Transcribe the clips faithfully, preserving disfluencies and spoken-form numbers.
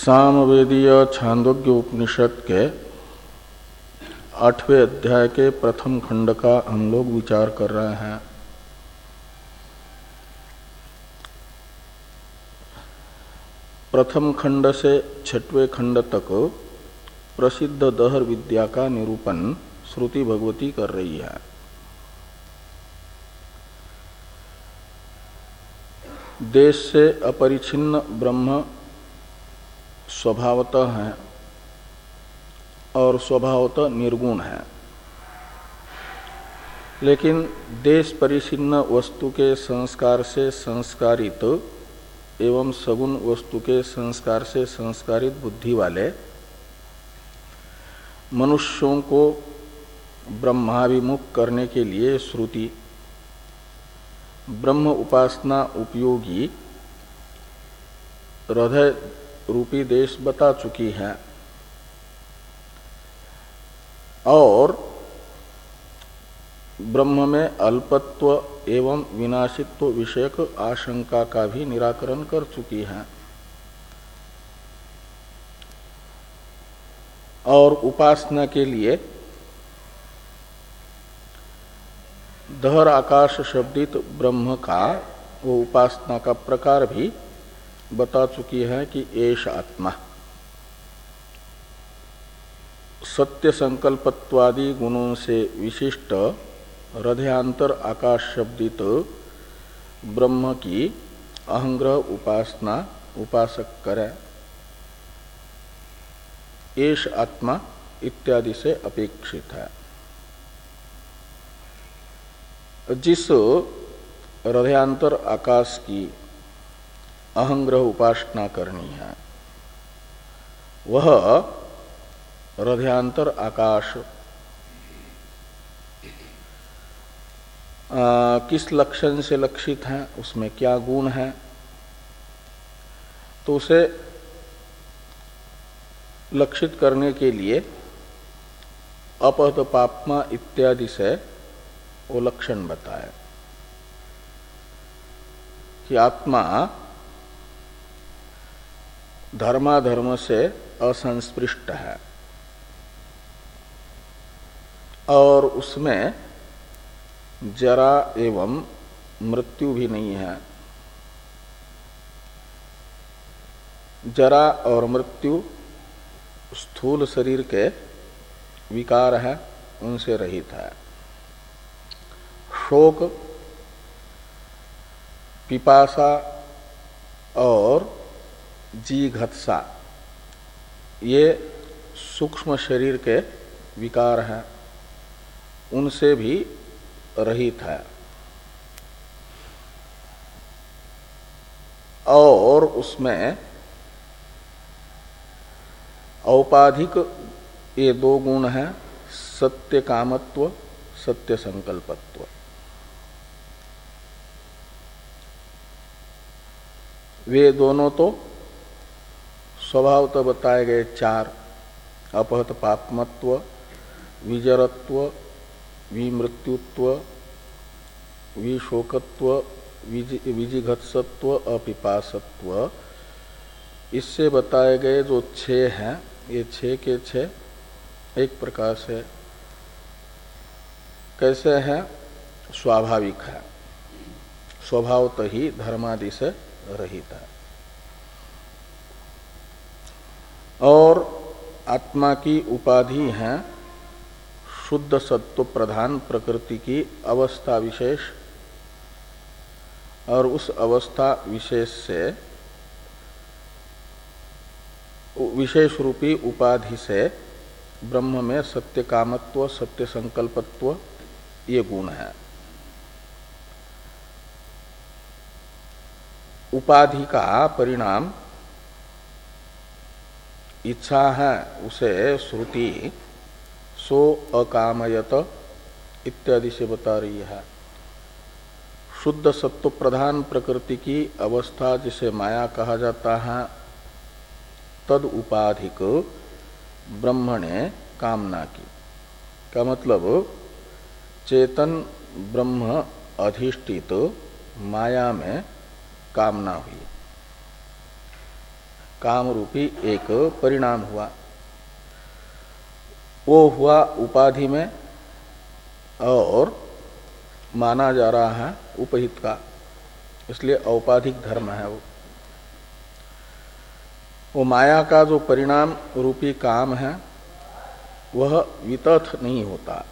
सामवेदीय छांदोग्य उपनिषद के आठवें अध्याय के प्रथम खंड का हम लोग विचार कर रहे हैं। प्रथम खंड से छठवें खंड तक प्रसिद्ध दहर विद्या का निरूपण श्रुति भगवती कर रही है। देश से अपरिछिन्न ब्रह्म स्वभावतः है और स्वभावतः निर्गुण है, लेकिन देश परिच्छिन्न वस्तु के संस्कार से संस्कारित एवं सगुण वस्तु के संस्कार से संस्कारित बुद्धि वाले मनुष्यों को ब्रह्माभिमुख करने के लिए श्रुति ब्रह्म उपासना उपयोगी हृदय रूपी देश बता चुकी है और ब्रह्म में अल्पत्व एवं विनाशित्व विषयक आशंका का भी निराकरण कर चुकी है और उपासना के लिए दहर आकाश शब्दित ब्रह्म का वो उपासना का प्रकार भी बता चुकी है कि एष आत्मा सत्य संकल्पत्वादि गुणों से विशिष्ट हृदयांतर आकाश शब्दित ब्रह्म की अहंग्रह उपासना उपासक करे। एष आत्मा इत्यादि से अपेक्षित है। जिस हृदयांतर आकाश की अहंग्रह उपासना करनी है वह हृदयांतर आकाश आ, किस लक्षण से लक्षित है, उसमें क्या गुण है, तो उसे लक्षित करने के लिए अपहत पापमा इत्यादि से वो लक्षण बताए कि आत्मा धर्माधर्म से असंस्पृष्ट है और उसमें जरा एवं मृत्यु भी नहीं है। जरा और मृत्यु स्थूल शरीर के विकार है, उनसे रहित है। शोक, पिपासा और जीघत्सा ये सूक्ष्म शरीर के विकार हैं, उनसे भी रहित है और उसमें औपाधिक ये दो गुण हैं, सत्य कामत्व, सत्य संकल्पत्व। वे दोनों तो स्वभावतः बताए गए चार, अपहत पापमत्व, विजरत्व, विमृत्युत्व, विशोकत्व, विजिघत्सत्व, अपिपासत्व, इससे बताए गए जो छह हैं, ये छह के छह एक प्रकार से कैसे हैं, स्वाभाविक है, स्वभावतः ही धर्मादि से रहित है और आत्मा की उपाधि है शुद्ध सत्व प्रधान प्रकृति की अवस्था विशेष और उस अवस्था विशेष से विशेष रूपी उपाधि से ब्रह्म में सत्य कामत्व, सत्य संकल्पत्व ये गुण है। उपाधि का परिणाम इच्छा है, उसे श्रुति सो अकामयत इत्यादि से बता रही है। शुद्ध सत्व प्रधान प्रकृति की अवस्था जिसे माया कहा जाता है, तद उपाधिक ब्रह्म ने कामना की का मतलब चेतन ब्रह्म अधिष्ठित माया में कामना हुई। काम रूपी एक परिणाम हुआ, वो हुआ उपाधि में और माना जा रहा है उपहित का, इसलिए औपाधिक धर्म है वो। वो माया का जो परिणाम रूपी काम है वह वितथ नहीं होता,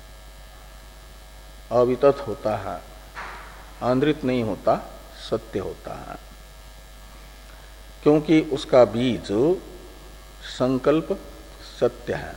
अवितथ होता है, आंद्रित नहीं होता, सत्य होता है, क्योंकि उसका बीज संकल्प सत्य है।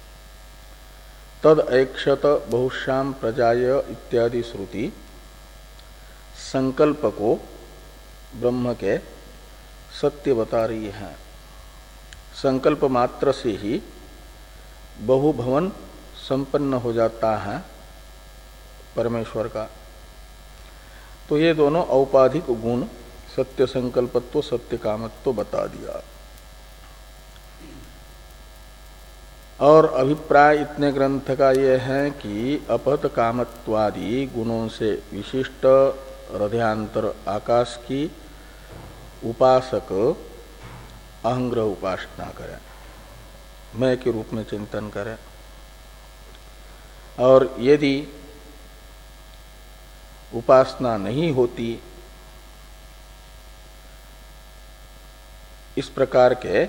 तद ऐक्षत बहुश्याम प्रजाय इत्यादि श्रुति संकल्प को ब्रह्म के सत्य बता रही है। संकल्प मात्र से ही बहुभवन संपन्न हो जाता है परमेश्वर का। तो ये दोनों औपाधिक गुण सत्य संकल्पत्व सत्य कामत्व बता दिया। और अभिप्राय इतने ग्रंथ का यह है कि अपहत कामत्वादि गुणों से विशिष्ट हृदयांतर आकाश की उपासक अहंग्रह उपासना करें, मैं के रूप में चिंतन करें। और यदि उपासना नहीं होती, इस प्रकार के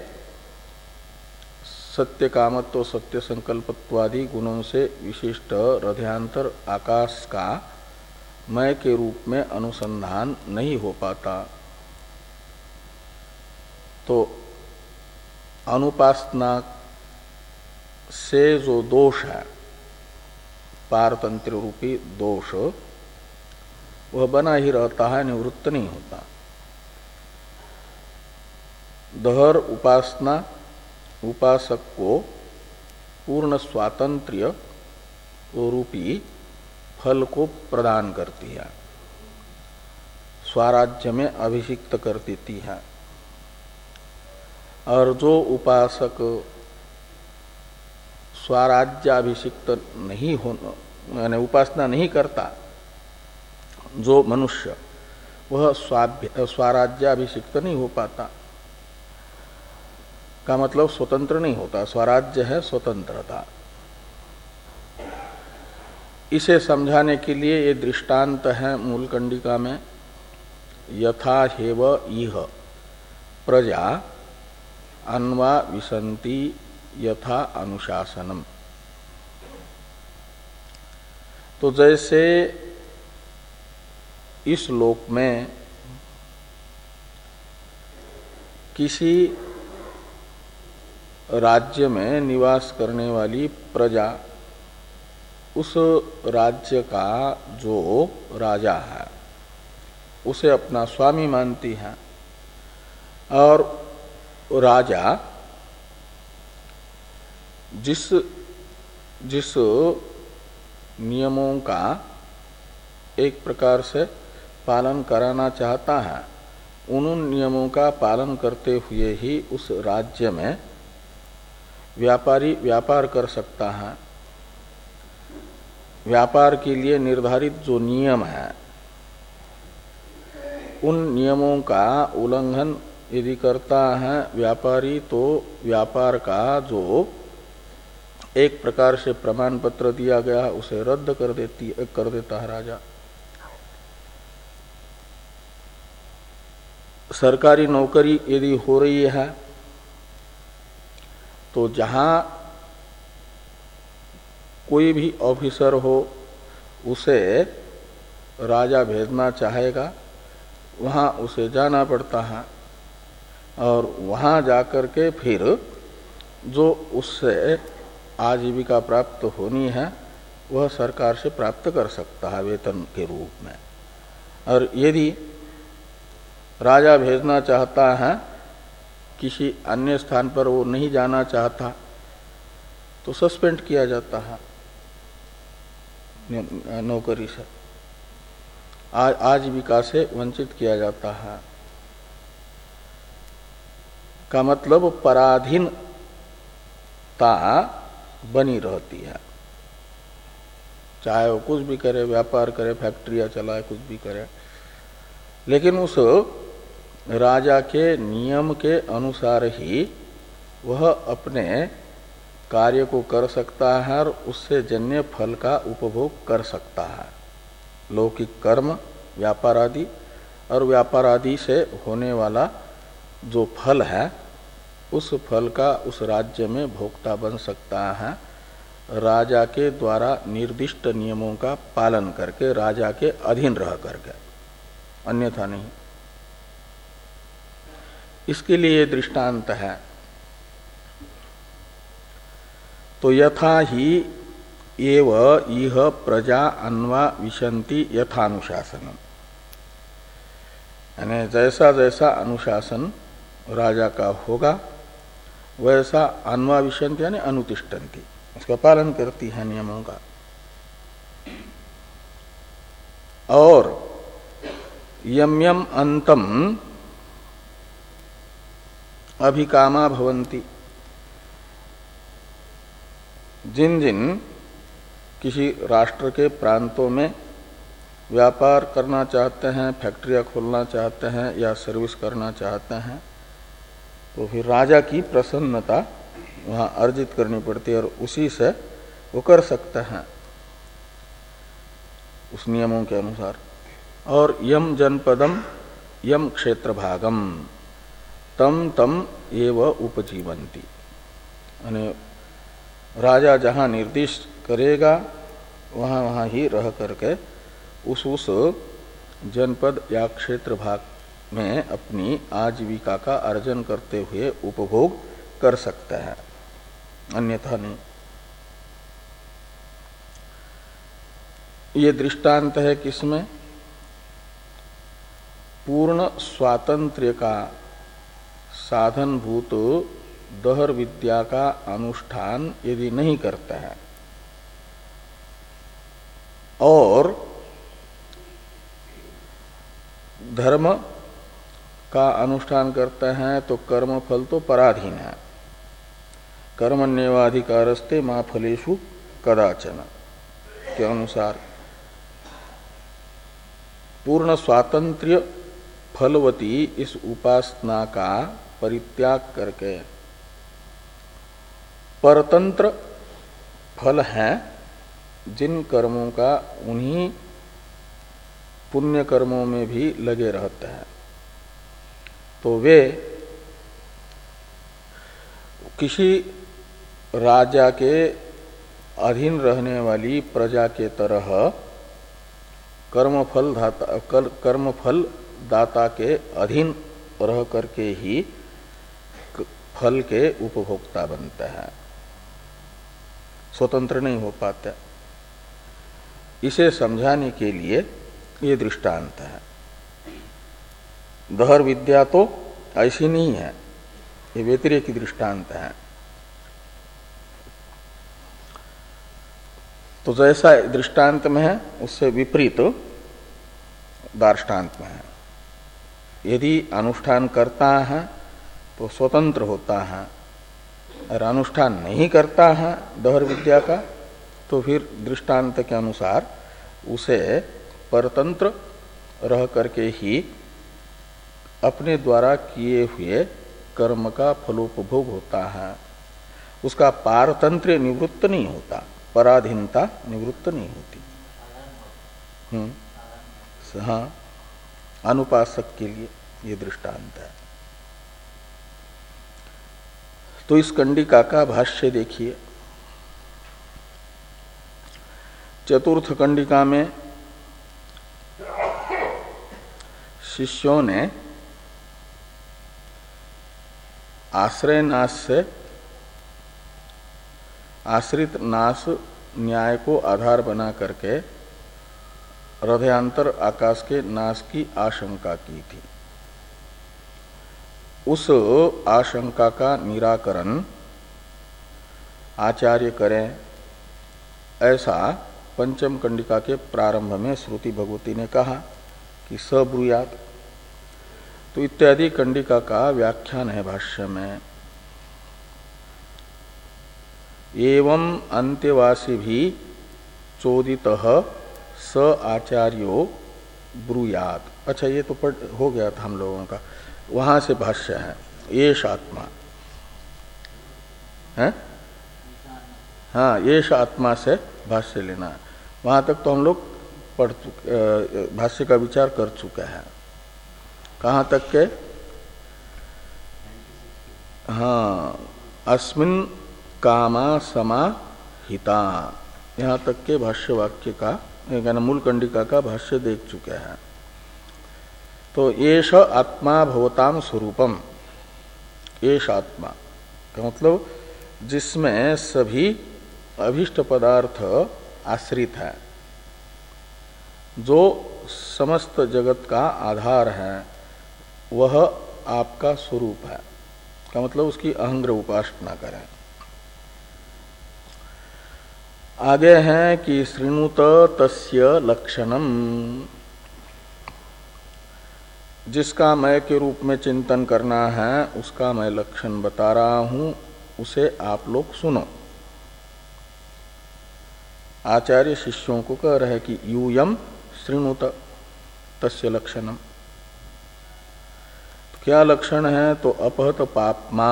सत्य कामत्व सत्य संकल्पत्वादि गुणों से विशिष्ट हृदयांतर आकाश का मैं के रूप में अनुसंधान नहीं हो पाता, तो अनुपासना से जो दोष है पारतंत्र रूपी दोष, वह बना ही रहता है, निवृत्त नहीं होता। दहर उपासना उपासक को पूर्ण स्वातंत्र्य रूपी फल को प्रदान करती है, स्वराज्य में अभिषिक्त कर देती है। और जो उपासक स्वराज्याभिषिक्त नहीं हो, यानी उपासना नहीं करता, जो मनुष्य, वह स्वराज्याभिषिक्त नहीं हो पाता। का मतलब स्वतंत्र नहीं होता। स्वराज्य है स्वतंत्रता। इसे समझाने के लिए ये दृष्टांत है मूल कंडिका में, यथा हेव इह प्रजा अन्वा विसंति यथा अनुशासनम। तो जैसे इस लोक में किसी राज्य में निवास करने वाली प्रजा उस राज्य का जो राजा है उसे अपना स्वामी मानती है, और राजा जिस जिस नियमों का एक प्रकार से पालन कराना चाहता है, उन नियमों का पालन करते हुए ही उस राज्य में व्यापारी व्यापार कर सकता है। व्यापार के लिए निर्धारित जो नियम है, उन नियमों का उल्लंघन यदि करता है व्यापारी, तो व्यापार का जो एक प्रकार से प्रमाण पत्र दिया गया उसे रद्द कर देती कर देता है राजा। सरकारी नौकरी यदि हो रही है तो जहां कोई भी ऑफिसर हो उसे राजा भेजना चाहेगा, वहां उसे जाना पड़ता है, और वहां जाकर के फिर जो उससे आजीविका प्राप्त होनी है वह सरकार से प्राप्त कर सकता है वेतन के रूप में। और यदि राजा भेजना चाहता है किसी अन्य स्थान पर, वो नहीं जाना चाहता, तो सस्पेंड किया जाता है नौकरी से, आजीविका से वंचित किया जाता है। का मतलब पराधीनता बनी रहती है, चाहे वो कुछ भी करे, व्यापार करे, फैक्ट्रियां चलाए, कुछ भी करे, लेकिन उस राजा के नियम के अनुसार ही वह अपने कार्य को कर सकता है और उससे जन्य फल का उपभोग कर सकता है। लौकिक कर्म, व्यापार आदि, और व्यापार आदि से होने वाला जो फल है उस फल का उस राज्य में भोक्ता बन सकता है राजा के द्वारा निर्दिष्ट नियमों का पालन करके, राजा के अधीन रह करके, अन्यथा नहीं। इसके लिए दृष्टांत है। तो यथा ही एव इह प्रजा अन्वा विशन्ति यथानुशासनम, यानी जैसा जैसा अनुशासन राजा का होगा वैसा अन्वा विशन्ति यानी अनुतिष्ठन्ति, उसका पालन करती है नियमों का। और यम यम अंतम अभिकामा भवन्ति, जिन जिन किसी राष्ट्र के प्रांतों में व्यापार करना चाहते हैं, फैक्ट्रियां खोलना चाहते हैं या सर्विस करना चाहते हैं, तो फिर राजा की प्रसन्नता वहां अर्जित करनी पड़ती है और उसी से वो कर सकते हैं उस नियमों के अनुसार। और यम जनपदम यम क्षेत्र भागम तम तम एव उपजीवंती, यानी राजा जहां निर्दिष्ट करेगा वहां वहां ही रह करके उस उस जनपद या क्षेत्र भाग में अपनी आजीविका का अर्जन करते हुए उपभोग कर सकता है, अन्यथा नहीं। ये दृष्टांत है किसमें? पूर्ण स्वातंत्र्य का साधनभूत दहर विद्या का अनुष्ठान यदि नहीं करता है और धर्म का अनुष्ठान करते हैं तो कर्म फल तो पराधीन है। कर्मण्येवाधिकारस्ते मा फलेषु कदाचन के अनुसार पूर्ण स्वातंत्र्य फलवती इस उपासना का परित्याग करके परतंत्र फल है जिन कर्मों का उन्हीं पुण्य कर्मों में भी लगे रहते हैं, तो वे किसी राजा के अधीन रहने वाली प्रजा के तरह कर्मफल दाता कर्मफल दाता के अधीन रह करके ही फल के उपभोक्ता बनते हैं, स्वतंत्र नहीं हो पाते। इसे समझाने के लिए ये दृष्टांत है। दहर विद्या तो ऐसी नहीं है, ये व्यतिरेक की दृष्टांत है। तो जैसा दृष्टांत में है उससे विपरीत दार्ष्टान्त में है। यदि अनुष्ठान करता है तो स्वतंत्र होता है, और अनुष्ठान नहीं करता है दहर विद्या का तो फिर दृष्टांत के अनुसार उसे परतंत्र रह करके ही अपने द्वारा किए हुए कर्म का फलोपभोग होता है। उसका पारतंत्र निवृत्त नहीं होता, पराधीनता निवृत्त नहीं होती। हम्म हाँ, अनुपासक के लिए ये दृष्टांत है। तो इस कंडिका का भाष्य देखिए। चतुर्थ कंडिका में शिष्यों ने आश्रय नाश से आश्रित नाश न्याय को आधार बना करके हृदयांतर आकाश के नाश की आशंका की थी। उस आशंका का निराकरण आचार्य करें, ऐसा पंचम कंडिका के प्रारंभ में श्रुति भगवती ने कहा कि स ब्रूयात। तो इत्यादि कंडिका का व्याख्यान है भाष्य में। एवं अंत्यवासी भी चोदित स आचार्यो ब्रूयात। अच्छा, ये तो पढ़ हो गया था हम लोगों का। वहां से भाष्य है येष आत्मा है। हाँ, येष आत्मा से भाष्य लेना है। वहां तक तो हम लोग पढ़ चुके, भाष्य का विचार कर चुके हैं। कहाँ तक के? हाँ, अस्मिन कामा समाहिता, यहाँ तक के भाष्य वाक्य का यानी मूल कंडिका का भाष्य देख चुके हैं। तो येष आत्मा भवताम स्वरूपम, येष आत्मा का मतलब जिसमें सभी अभीष्ट पदार्थ आश्रित है, जो समस्त जगत का आधार है, वह आपका स्वरूप है का मतलब उसकी अहंग्र उपासना करें। आगे हैं कि श्रृणुत तस्य लक्षणम, जिसका मैं के रूप में चिंतन करना है उसका मैं लक्षण बता रहा हूं, उसे आप लोग सुनो। आचार्य शिष्यों को कह रहे कि यूयम श्रृणुत तस्य लक्षणम। तो क्या लक्षण है? तो अपहत पापमा,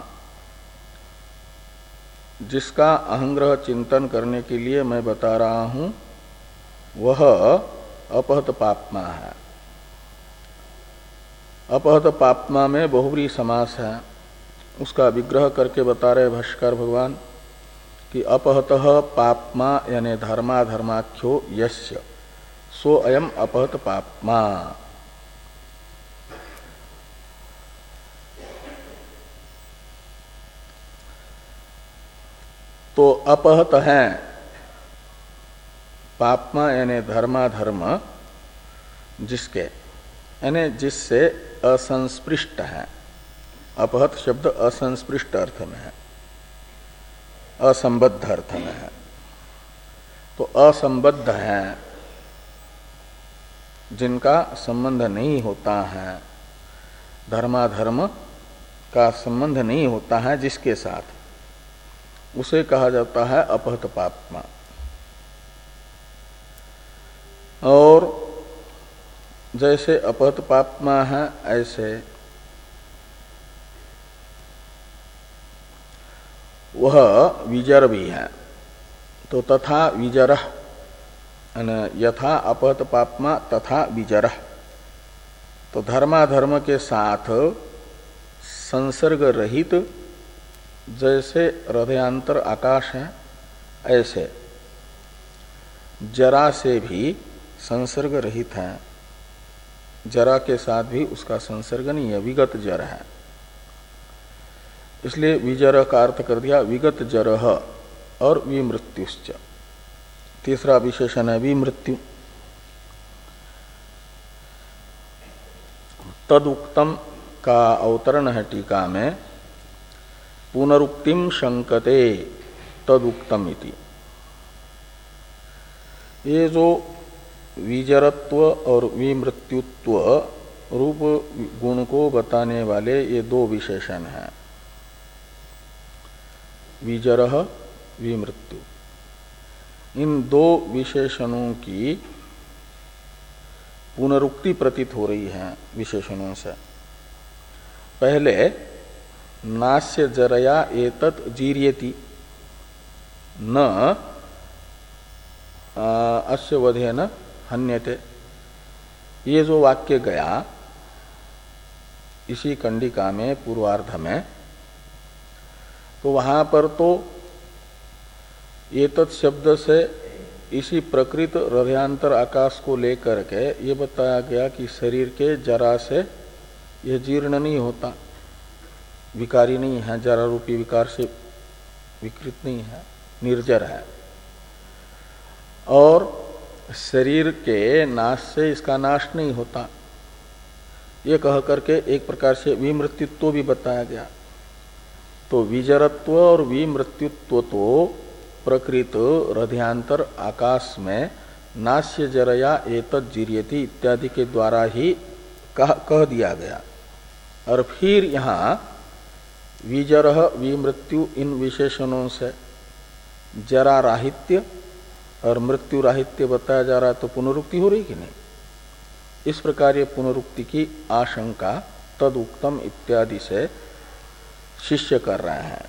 जिसका अहंग्रह चिंतन करने के लिए मैं बता रहा हूं वह अपहत पापमा है। अपहत पापमा में बहुव्रीहि समास है, उसका विग्रह करके बता रहे भाष्यकार भगवान कि अपहतः पापमा यानी धर्माधर्माख्यो यस्य सो अयम अपहत पापमा। तो अपहत है पापमा यानी धर्माधर्म जिसके यानी जिससे असंस्पृष्ट है। अपहत शब्द असंस्पृष्ट अर्थ में है, असंबद्ध अर्थ में है। तो असंबद्ध है, जिनका संबंध नहीं होता है, धर्माधर्म का संबंध नहीं होता है जिसके साथ, उसे कहा जाता है अपहत पापमा। और जैसे अपहत पापमा है ऐसे वह विजर भी है। तो तथा विजरः यथा अपहत पापमा तथा विजरः, तो धर्माधर्म के साथ संसर्ग रहित जैसे हृदयांतर आकाश है, ऐसे जरा से भी संसर्ग रहित है। जरा के साथ भी उसका संसर्ग नहीं है, विगत जर है। इसलिए विजर का अर्थ कर दिया विगत जरह और विमृत्युश्च। तीसरा विशेषण है विमृत्यु। तदुक्तम का अवतरण है टीका में, पुनरुक्तिम शंकते तदुक्तम इति। ये जो विजरत्व और विमृत्युत्व रूप गुण को बताने वाले ये दो विशेषण हैं, विजरह विमृत्यु। इन दो विशेषणों की पुनरुक्ति प्रतीत हो रही है विशेषणों से। पहले नास्य जरया एतत् जीर्यति न अस्य वधेन हन्यते, ये जो वाक्य गया इसी कंडिका में पूर्वार्ध में, तो वहां पर तो एतत् शब्द से इसी प्रकृत हृदयांतर आकाश को लेकर के ये बताया गया कि शरीर के जरा से यह जीर्ण नहीं होता, विकारी नहीं है, जरा रूपी विकार से विकृत नहीं है, निर्जर है। और शरीर के नाश से इसका नाश नहीं होता, ये कह करके एक प्रकार से विमृत्युत्व भी बताया गया। तो विजरत्व और विमृत्युत्व तो प्रकृत हृदयांतर आकाश में नास्य जरया एतत् जीर्यति इत्यादि के द्वारा ही कह, कह दिया गया। और फिर यहाँ विजरह विमृत्यु इन विशेषणों से जरा राहित्य और मृत्यु राहित्य बताया जा रहा है, तो पुनरुक्ति हो रही कि नहीं? इस प्रकार ये पुनरुक्ति की आशंका तद उक्तम इत्यादि से शिष्य कर रहे हैं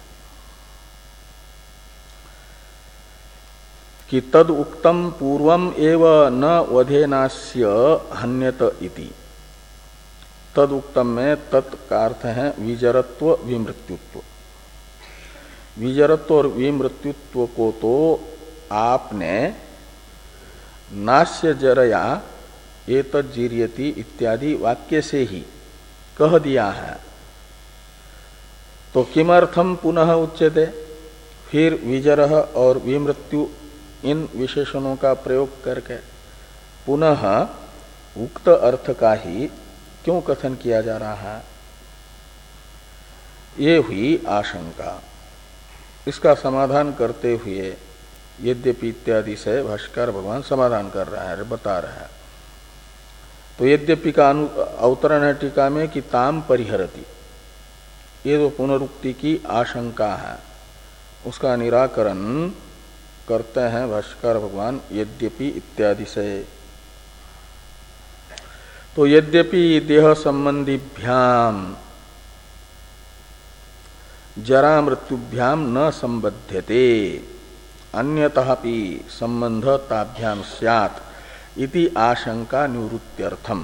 कि तद उक्तम पूर्वम एव न वधेनास्य हन्यत इति। तद उक्तम में तत् का अर्थ है विजरत्व विमृत्युत्व। विजरत्व और विमृत्युत्व को तो आपने नास्य जरया एतत् जीर्यति इत्यादि वाक्य से ही कह दिया है, तो किमर्थम पुनः उच्यते? फिर विजरह और विमृत्यु इन विशेषणों का प्रयोग करके पुनः उक्त अर्थ का ही क्यों कथन किया जा रहा है? ये हुई आशंका। इसका समाधान करते हुए यद्यपि इत्यादि से भाष्यकार भगवान समाधान कर रहा है, बता रहा है। तो यद्यपि का अवतरण है टीका में कि ताम परिहरति, ये जो पुनरुक्ति की आशंका है उसका निराकरण करते हैं भाष्यकार भगवान यद्यपि इत्यादि से। तो यद्यपि देह संबंधीभ्याम जरा मृत्युभ्याम न संबध्यते अन्यतःपि संबंध ताभ्याम स्यात् इति आशंका निवृत्त्यर्थम।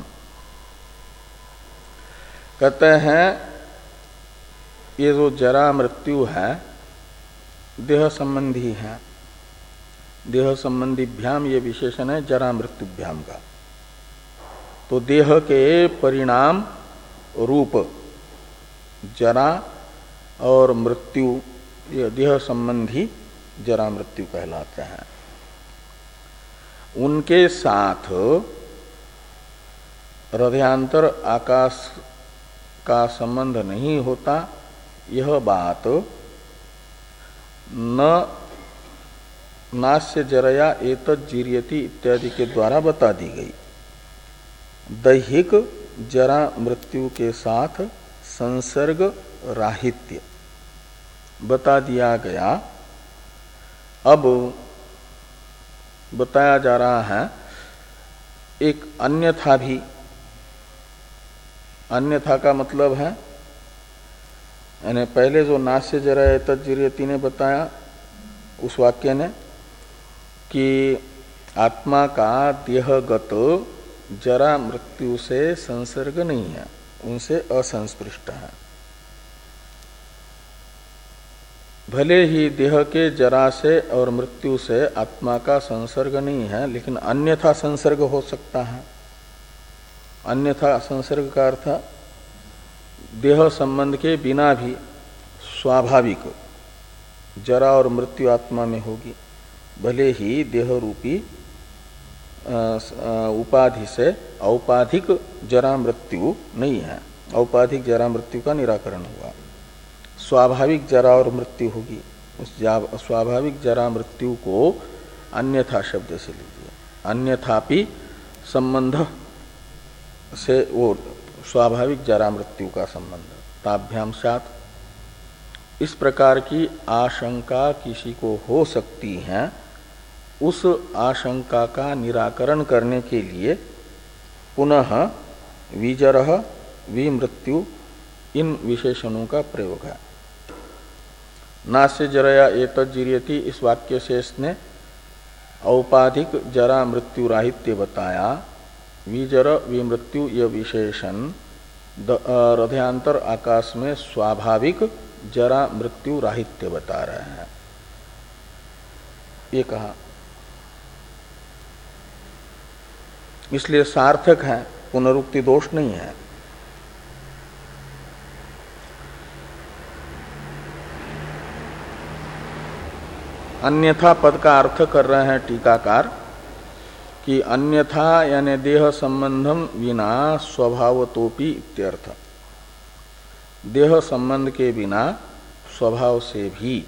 कहते हैं ये जो जरा मृत्यु है देह संबंधी है, देह संबंधीभ्याम ये विशेषण है जरा मृत्युभ्याम का। तो देह के परिणाम रूप जरा और मृत्यु ये देह संबंधी जरा मृत्यु कहलाते हैं। उनके साथ हृदयांतर आकाश का संबंध नहीं होता, यह बात न नास्य जरया एतत् जीर्यति इत्यादि के द्वारा बता दी गई। दैहिक जरा मृत्यु के साथ संसर्ग राहित्य बता दिया गया। अब बताया जा रहा है एक अन्यथा भी। अन्यथा का मतलब है यानी पहले जो नास्य जरा एतत् जीर्यति ने बताया उस वाक्य ने कि आत्मा का देहगत जरा मृत्यु से संसर्ग नहीं है, उनसे असंस्पृष्ट है। भले ही देह के जरा से और मृत्यु से आत्मा का संसर्ग नहीं है, लेकिन अन्यथा संसर्ग हो सकता है। अन्यथा संसर्ग का अर्थ देह संबंध के बिना भी स्वाभाविक जरा और मृत्यु आत्मा में होगी, भले ही देह रूपी उपाधि से औपाधिक जरा मृत्यु नहीं है। औपाधिक जरा मृत्यु का निराकरण हुआ, स्वाभाविक जरा और मृत्यु होगी। उस स्वाभाविक जरा मृत्यु को अन्यथा शब्द से लीजिए। अन्यथापि संबंध से वो स्वाभाविक जरा मृत्यु का संबंध ताभ्याम साथ। इस प्रकार की आशंका किसी को हो सकती है, उस आशंका का निराकरण करने के लिए पुनः विजरह विमृत्यु इन विशेषणों का प्रयोग है। नास्य जरया एतत् जीर्यति इस वाक्य से इसने औपाधिक जरा मृत्यु राहित्य बताया। विजर विमृत्यु यह विशेषण हृदयांतर आकाश में स्वाभाविक जरा मृत्यु राहित्य बता रहे हैं, ये कहा। इसलिए सार्थक है, पुनरुक्ति दोष नहीं है। अन्यथा पद का अर्थ कर रहे हैं टीकाकार कि अन्यथा यानी देह संबंधम विना स्वभावतोपि इत्यर्थ। देह संबंध के बिना स्वभाव से भी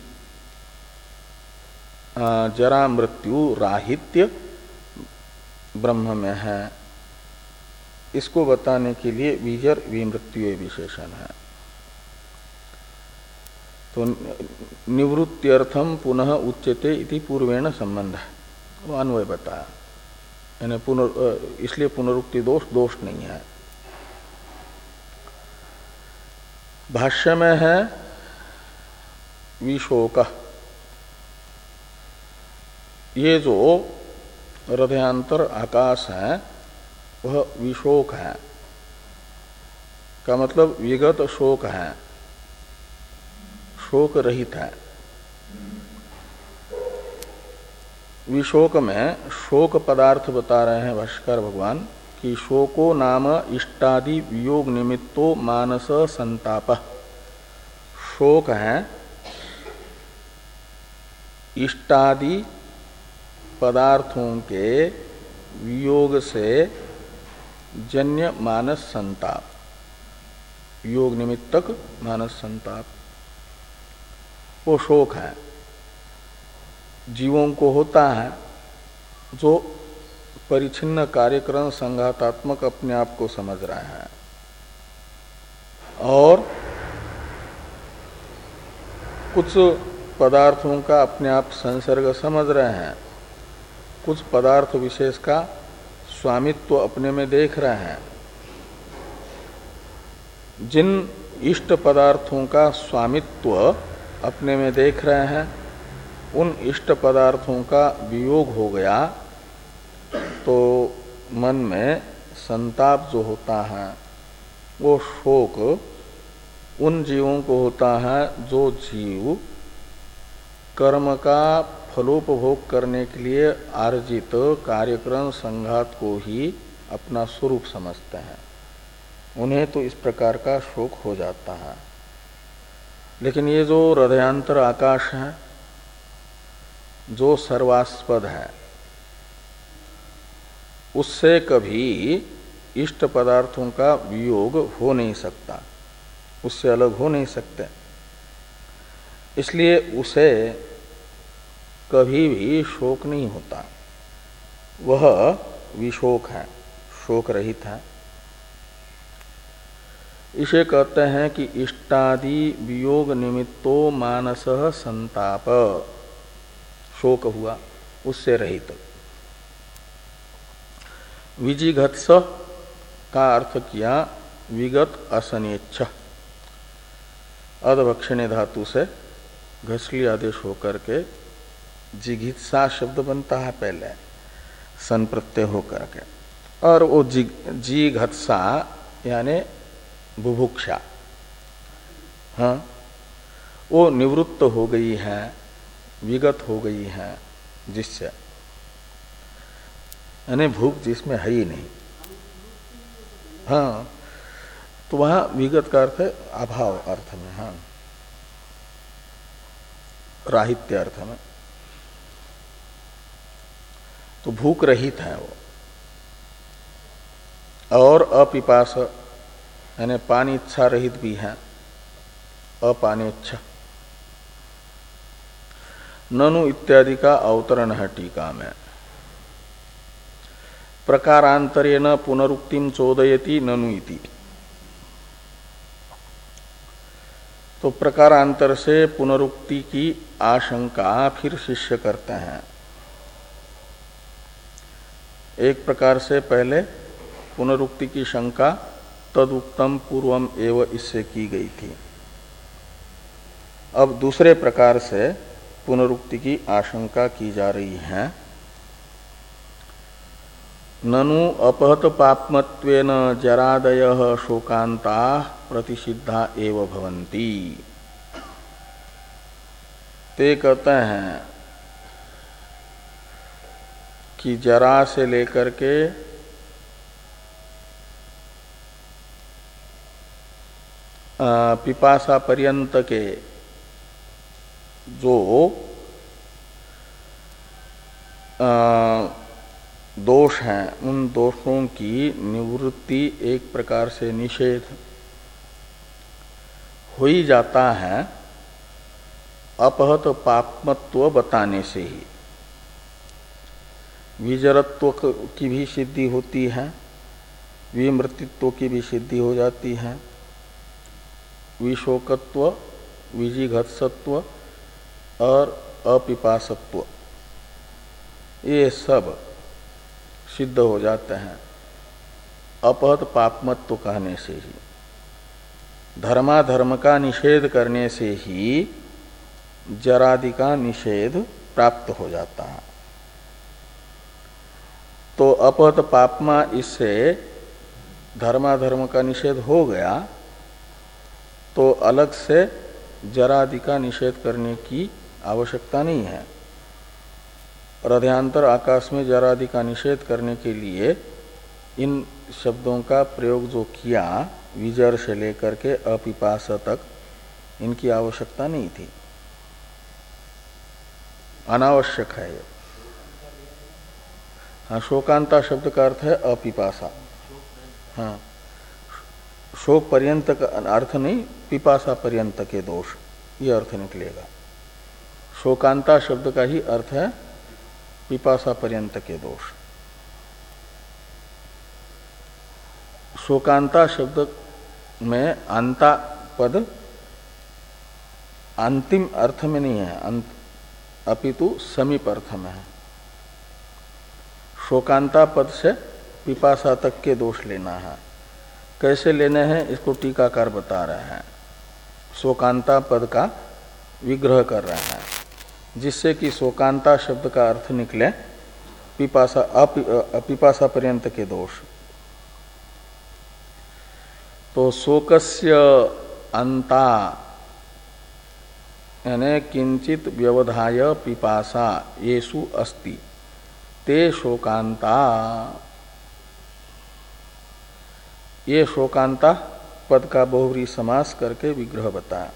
जरा मृत्यु राहित्य ब्रह्म में है। इसको बताने के लिए विजर विमृत्यु विशेषण है। तो निवृत्त्यर्थम पुनः उच्यते इति पूर्वेण संबंध है, वो अन्वय बताया। यानी पुनर इसलिए पुनरुक्ति दोष दोष नहीं है। भाष्य में है विशोक। ये जो हृदयांतर आकाश है वह विशोक है, का मतलब विगत शोक है, शोक रहित है। विशोक में शोक पदार्थ बता रहे हैं भाष्कर भगवान कि शोको नाम इष्टादि वियोग निमित्तो मानस संताप। शोक है इष्टादि पदार्थों के वियोग से जन्य मानस संताप, योग निमित्तक मानस संताप, वो शोक है। जीवों को होता है जो परिच्छिन्न कार्यक्रम संघातात्मक अपने आप को समझ रहा है और कुछ पदार्थों का अपने आप संसर्ग समझ रहे हैं, कुछ पदार्थ विशेष का स्वामित्व अपने में देख रहे हैं। जिन इष्ट पदार्थों का स्वामित्व अपने में देख रहे हैं उन इष्ट पदार्थों का वियोग हो गया तो मन में संताप जो होता है वो शोक उन जीवों को होता है जो जीव कर्म का फलोपभोग करने के लिए आर्जित कार्यक्रम संघात को ही अपना स्वरूप समझते हैं। उन्हें तो इस प्रकार का शोक हो जाता है। लेकिन ये जो हृदयांतर आकाश है जो सर्वास्पद है उससे कभी इष्ट पदार्थों का वियोग हो नहीं सकता, उससे अलग हो नहीं सकते। इसलिए उसे कभी भी शोक नहीं होता, वह विशोक है, शोक रहित है। इसे कहते हैं कि इष्टादि वियोग निमित्तो मानसः संताप, शोक हुआ उससे रहित। विजिघत्स का अर्थ किया विगत असनेच्छ, अदभक्षिणी धातु से घसली आदेश होकर के जिघित्सा शब्द बनता है पहले सन प्रत्यय होकर के, और वो जी जिघत्सा यानी बुभुक्षा, हाँ वो निवृत्त हो गई है, विगत हो गई है जिससे, यानी भूख जिसमें है ही नहीं। हाँ तो वहां विगत का अर्थ है अभाव अर्थ में, हाँ राहित्य अर्थ में। तो भूख रहित है वो, और अपिपास यानी पानी इच्छा रहित भी है, अपानी इच्छा। ननु इत्यादि का अवतरण है टीका में। प्रकारांतरेण पुनरुक्तिम चोदयति ननु इति। तो प्रकारांतर से पुनरुक्ति की आशंका फिर शिष्य करते हैं। एक प्रकार से पहले पुनरुक्ति की शंका तदुक्तम पूर्वम एव इससे की गई थी। अब दूसरे प्रकार से पुनरुक्ति की आशंका की जा रही है। ननु अपहत पाप्मत्वेन जरादयः शोकान्ताः प्रतिषिद्धा एव भवन्ति। ते कहते हैं कि जरा से लेकर के पिपासा पर्यंत के जो आ, दोष हैं उन दोषों की निवृत्ति एक प्रकार से निषेध हो ही जाता है अपहत पापमत्व बताने से ही। विजरत्व की भी सिद्धि होती है, विमृतित्व की भी सिद्धि हो जाती है, विशोकत्व, विजिघत्सत्व और अपिपासत्व ये सब सिद्ध हो जाते हैं अपहत पापमत्व कहने से ही। धर्माधर्म का निषेध करने से ही जरादि का निषेध प्राप्त हो जाता है। तो अपहत पापमा इससे धर्माधर्म का निषेध हो गया, तो अलग से जरादि का निषेध करने की आवश्यकता नहीं है। हृदयांतर आकाश में जरादि का निषेध करने के लिए इन शब्दों का प्रयोग जो किया, विजर से लेकर के अपिपास तक, इनकी आवश्यकता नहीं थी, अनावश्यक है ये। हाँ, शोकांता शब्द का अर्थ है अपिपासा। हाँ, शोक पर्यंत का अर्थ नहीं, पिपासा पर्यंत के दोष, ये अर्थ निकलेगा। शोकांता शब्द का ही अर्थ है पिपासा पर्यंत के दोष। शोकांता शब्द में अंता पद अंतिम अर्थ में नहीं है, अंत अपितु समीप अर्थ में है। शोकांता पद से पिपासा तक के दोष लेना है। कैसे लेने हैं इसको टीकाकार बता रहे हैं। शोकांता पद का विग्रह कर रहे हैं, जिससे कि शोकांता शब्द का अर्थ निकले पिपासा अपिपासा पर्यंत के दोष। तो शोकस्य अंता यानी किंचित व्यवधाय पिपासा येषु अस्ति ते शोकांता। ये शोकांता पद का बहुव्रीहि समास करके विग्रह बताया।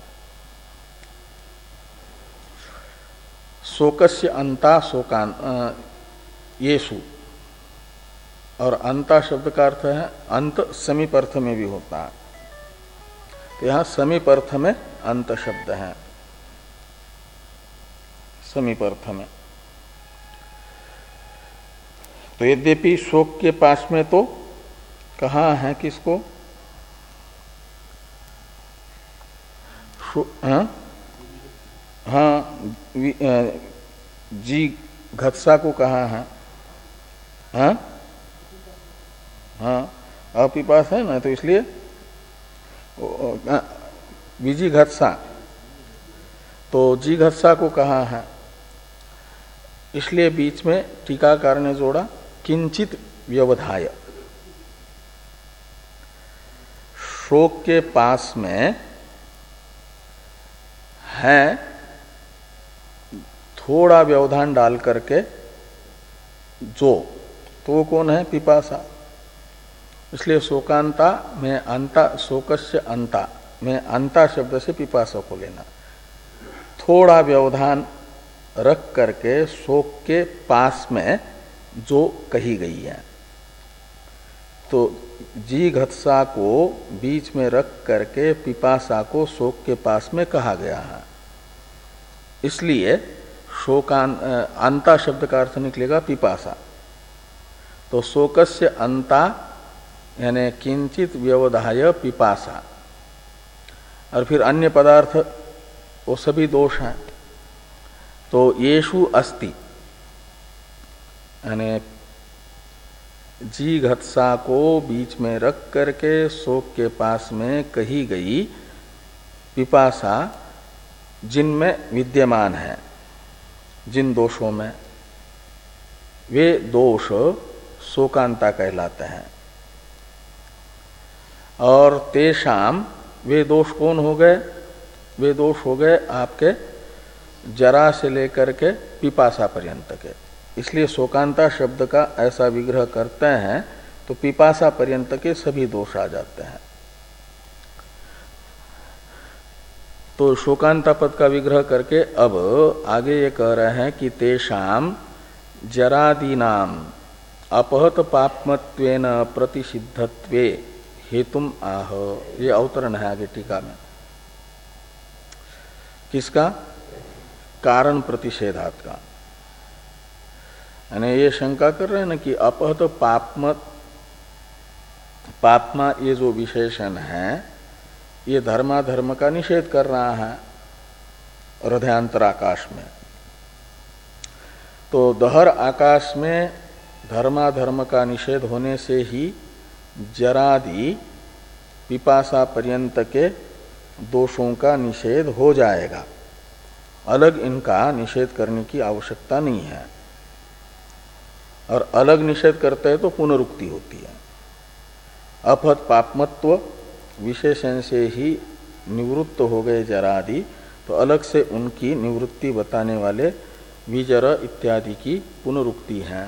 शोकस्य अंता शोकान येषु, और अंता शब्द का अर्थ है अंत, समीप अर्थ में भी होता है। तो यहां समीप अर्थ में अंत शब्द है, समीप अर्थ में। तो यद्यपि शोक के पास में तो कहाँ है किसको? हाँ हाँ, जी घत्सा को कहाँ है? हाँ हाँ, अपिपास है ना, तो इसलिए विजी घत्सा, तो जी घत्सा को कहाँ है? इसलिए बीच में टीकाकार ने जोड़ा किंचित व्यवधाय। शोक के पास में है, थोड़ा व्यवधान डाल करके जो, तो वो कौन है? पिपासा। इसलिए शोकांता में अंता, शोकस्य अंता में अंता शब्द से पिपासा को लेना। थोड़ा व्यवधान रख करके शोक के पास में जो कही गई है, तो जी घत्सा को बीच में रख करके पिपासा को शोक के पास में कहा गया है। इसलिए शोकान अंता शब्द का अर्थ निकलेगा पिपासा। तो शोकस्य अंता यानी किंचित व्यवधाय पिपासा। और फिर अन्य पदार्थ वो सभी दोष हैं। तो येषु अस्ति यानी जी घत्सा को बीच में रख करके शोक के पास में कही गई पिपासा जिनमें विद्यमान है, जिन दोषों में, वे दोष शोकांता कहलाते हैं। और तेषाम, वे दोष कौन हो गए? वे दोष हो गए आपके जरा से लेकर के पिपासा पर्यंत के। इसलिए शोकांता शब्द का ऐसा विग्रह करते हैं तो पिपासा पर्यंत के सभी दोष आ जाते हैं। तो शोकांता पद का विग्रह करके अब आगे ये कह रहे हैं कि तेषाम जरादीनाम अपहत पापमत्वेन प्रतिषिद्धत्वे हेतुम आह। ये अवतरण है आगे टीका में। किसका? कारण प्रतिषेधात का। यानी ये शंका कर रहे हैं ना कि अपहत पापमत, पापमा ये जो विशेषण है, ये धर्माधर्म का निषेध कर रहा है हृदयांतर आकाश में। तो दहर आकाश में धर्माधर्म का निषेध होने से ही जरादि पिपासा पर्यंत के दोषों का निषेध हो जाएगा, अलग इनका निषेध करने की आवश्यकता नहीं है। और अलग निषेध करते हैं तो पुनरुक्ति होती है। अपहत पापमत्व विशेषण से ही निवृत्त हो गए जरादि, तो अलग से उनकी निवृत्ति बताने वाले विजर इत्यादि की पुनरुक्ति है।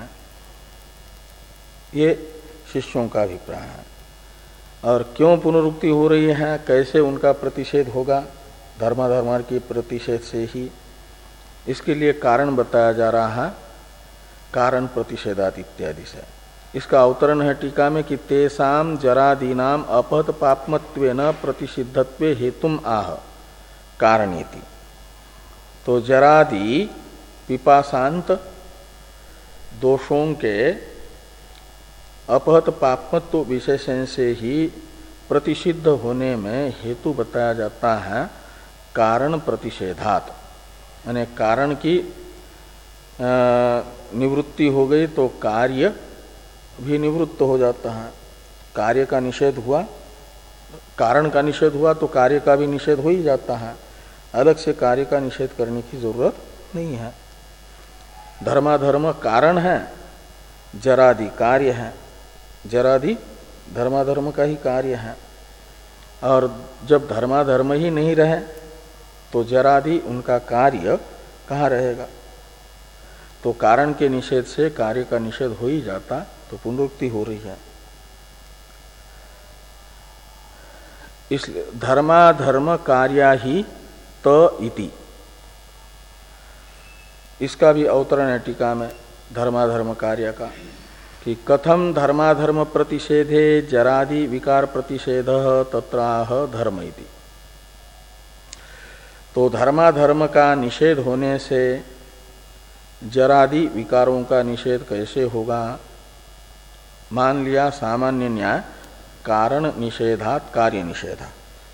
ये शिष्यों का अभिप्राय है। और क्यों पुनरुक्ति हो रही है, कैसे उनका प्रतिषेध होगा, धर्माधर्मार के प्रतिषेध से ही, इसके लिए कारण बताया जा रहा है, कारण प्रतिषेधात इत्यादि से। इसका अवतरण है टीका में कि तेसाम जरादीनाम अपहत पापमत्वेन प्रतिषिद्धत्वे हेतुम आह कारणेति। तो जरादि पिपासांत दोषों के अपहत पापमत्व विशेषण से ही प्रतिषिद्ध होने में हेतु बताया जाता है कारण प्रतिषेधात। यानी कारण की निवृत्ति हो गई तो कार्य भी निवृत्त हो जाता है। कार्य का निषेध हुआ, कारण का निषेध हुआ तो कार्य का भी निषेध हो ही जाता है। अलग से कार्य का निषेध करने की जरूरत नहीं है। धर्माधर्म कारण है, जरादि कार्य है। जरादि धर्माधर्म का ही कार्य है। और जब धर्माधर्म ही नहीं रहे तो जरादि उनका कार्य कहाँ रहेगा। तो कारण के निषेध से कार्य का निषेध हो ही जाता, तो पुनरुक्ति हो रही है। इसलिए धर्माधर्म कार्या ही त इति, इसका भी अवतरण है टीका में धर्माधर्म कार्य का, कि कथम धर्माधर्म प्रतिषेधे जरादि विकार प्रतिषेध तत्राह धर्म इति। तो धर्माधर्म का निषेध होने से जरादि विकारों का निषेध कैसे होगा। मान लिया सामान्य न्याय कारण निषेधात कार्य निषेधा,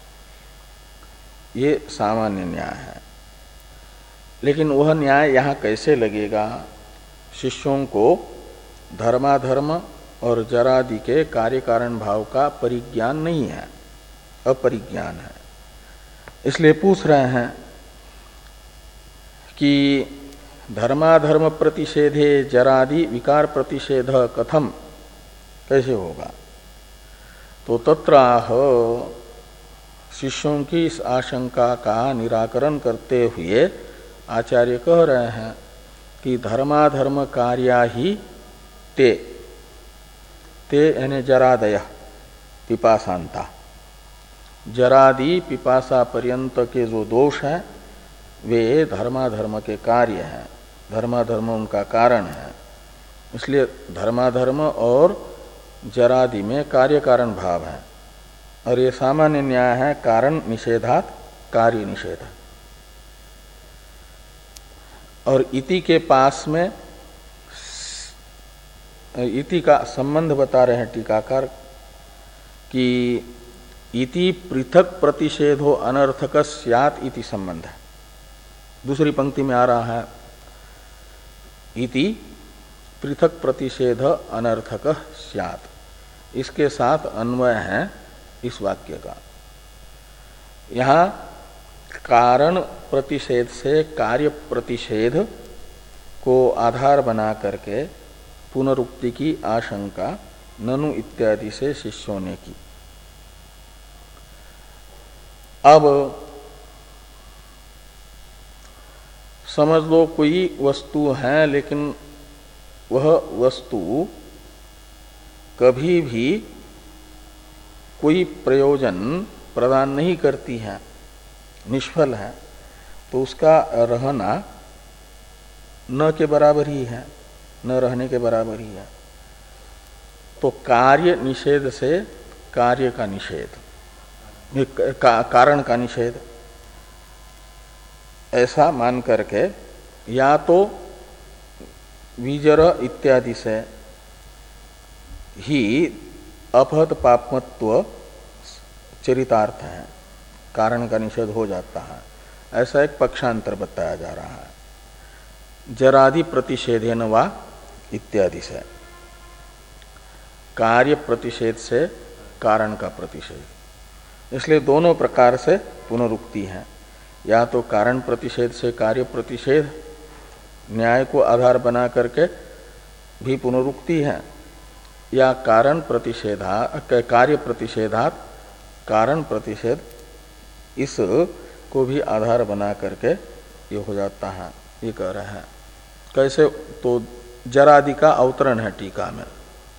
ये सामान्य न्याय है। लेकिन वह न्याय यहाँ कैसे लगेगा। शिष्यों को धर्माधर्म और जरादि के कार्य कारण भाव का परिज्ञान नहीं है, अपरिज्ञान है। इसलिए पूछ रहे हैं कि धर्माधर्म प्रतिषेधे जरादि विकार प्रतिषेध कथम, कैसे होगा। तो तत्राह शिष्यों की इस आशंका का निराकरण करते हुए आचार्य कह रहे हैं कि धर्माधर्म कार्या ही ते ते यानी जरादय पिपासांता, जरादि पिपासा पर्यंत के जो दोष हैं वे धर्माधर्म के कार्य हैं, धर्माधर्म उनका कारण है। इसलिए धर्माधर्म और जरादि में कार्य कारण भाव है। और ये सामान्य न्याय है कारण निषेधात कार्य निषेध। और इति के पास में इति का संबंध बता रहे हैं टीकाकार कि इति पृथक प्रतिषेधो अनर्थक स्यात् इति संबंध है। दूसरी पंक्ति में आ रहा है इति पृथक प्रतिषेध अनर्थक स्यात्, इसके साथ अन्वय है इस वाक्य का। यहाँ कारण प्रतिषेध से कार्य प्रतिषेध को आधार बना करके पुनरुक्ति की आशंका ननु इत्यादि से शिष्यों ने की। अब समझ लो कोई वस्तु है, लेकिन वह वस्तु कभी भी कोई प्रयोजन प्रदान नहीं करती है, निष्फल है, तो उसका रहना न के बराबर ही है, न रहने के बराबर ही है। तो कार्य निषेध से कार्य का निषेध, का, कारण का निषेध, ऐसा मान करके या तो विजर इत्यादि से ही अपहत पापमत्व चरितार्थ है, कारण का निषेध हो जाता है, ऐसा एक पक्षांतर बताया जा रहा है। जरादि प्रतिषेधेन वा इत्यादि से, कार्य प्रतिषेध से कारण का प्रतिषेध। इसलिए दोनों प्रकार से पुनरुक्ति है, या तो कारण प्रतिषेध से कार्य प्रतिषेध न्याय को आधार बना करके भी पुनरुक्ति है, या कारण प्रतिषेधा कार्य प्रतिषेधात कारण प्रतिषेध इस को भी आधार बना करके ये हो जाता है। ये कह रहे हैं कैसे, तो जरादि का अवतरण है टीका में।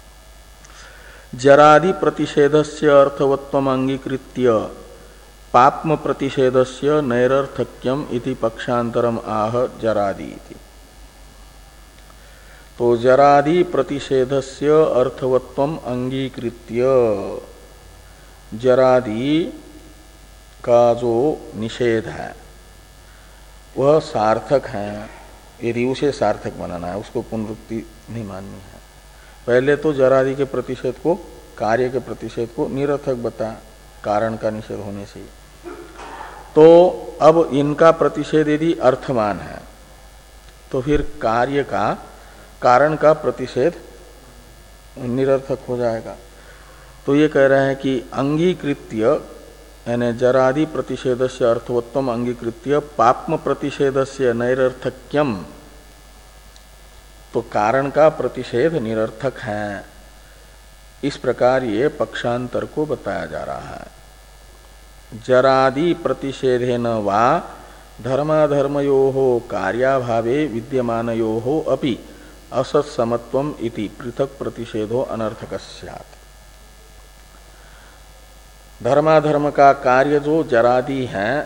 जरादि प्रतिषेधस्य अर्थवत्वम अंगीकृत्य पाप्म प्रतिषेधस्य नैरर्थक्यम इति पक्षांतरम आह जरादि इति। तो जरादि प्रतिषेधस्य अर्थवत्वम अंगीकृत्य, जरादि का जो निषेध है वह सार्थक है, यदि उसे सार्थक बनाना है, उसको पुनरुक्ति नहीं माननी है। पहले तो जरादि के प्रतिषेध को, कार्य के प्रतिषेध को निरर्थक बता, कारण का निषेध होने से। तो अब इनका प्रतिषेध यदि अर्थमान है तो फिर कार्य का, कारण का प्रतिषेध निरर्थक हो जाएगा। तो ये कह रहे हैं कि अंगीकृत्य यानी जरादि प्रतिषेधस्य अर्थवत्वम अंगीकृत्य पाप्म प्रतिषेधस्य नैरर्थक्यम, तो कारण का प्रतिषेध निरर्थक है। इस प्रकार ये पक्षांतर को बताया जा रहा है। जरादि प्रतिषेधेन वा धर्माधर्मयोः कार्याभावे विद्यमानयोः अपि असत्समत्वम इति पृथक प्रतिषेधो अनर्थक स्यात्। धर्माधर्म का कार्य जो जरादि हैं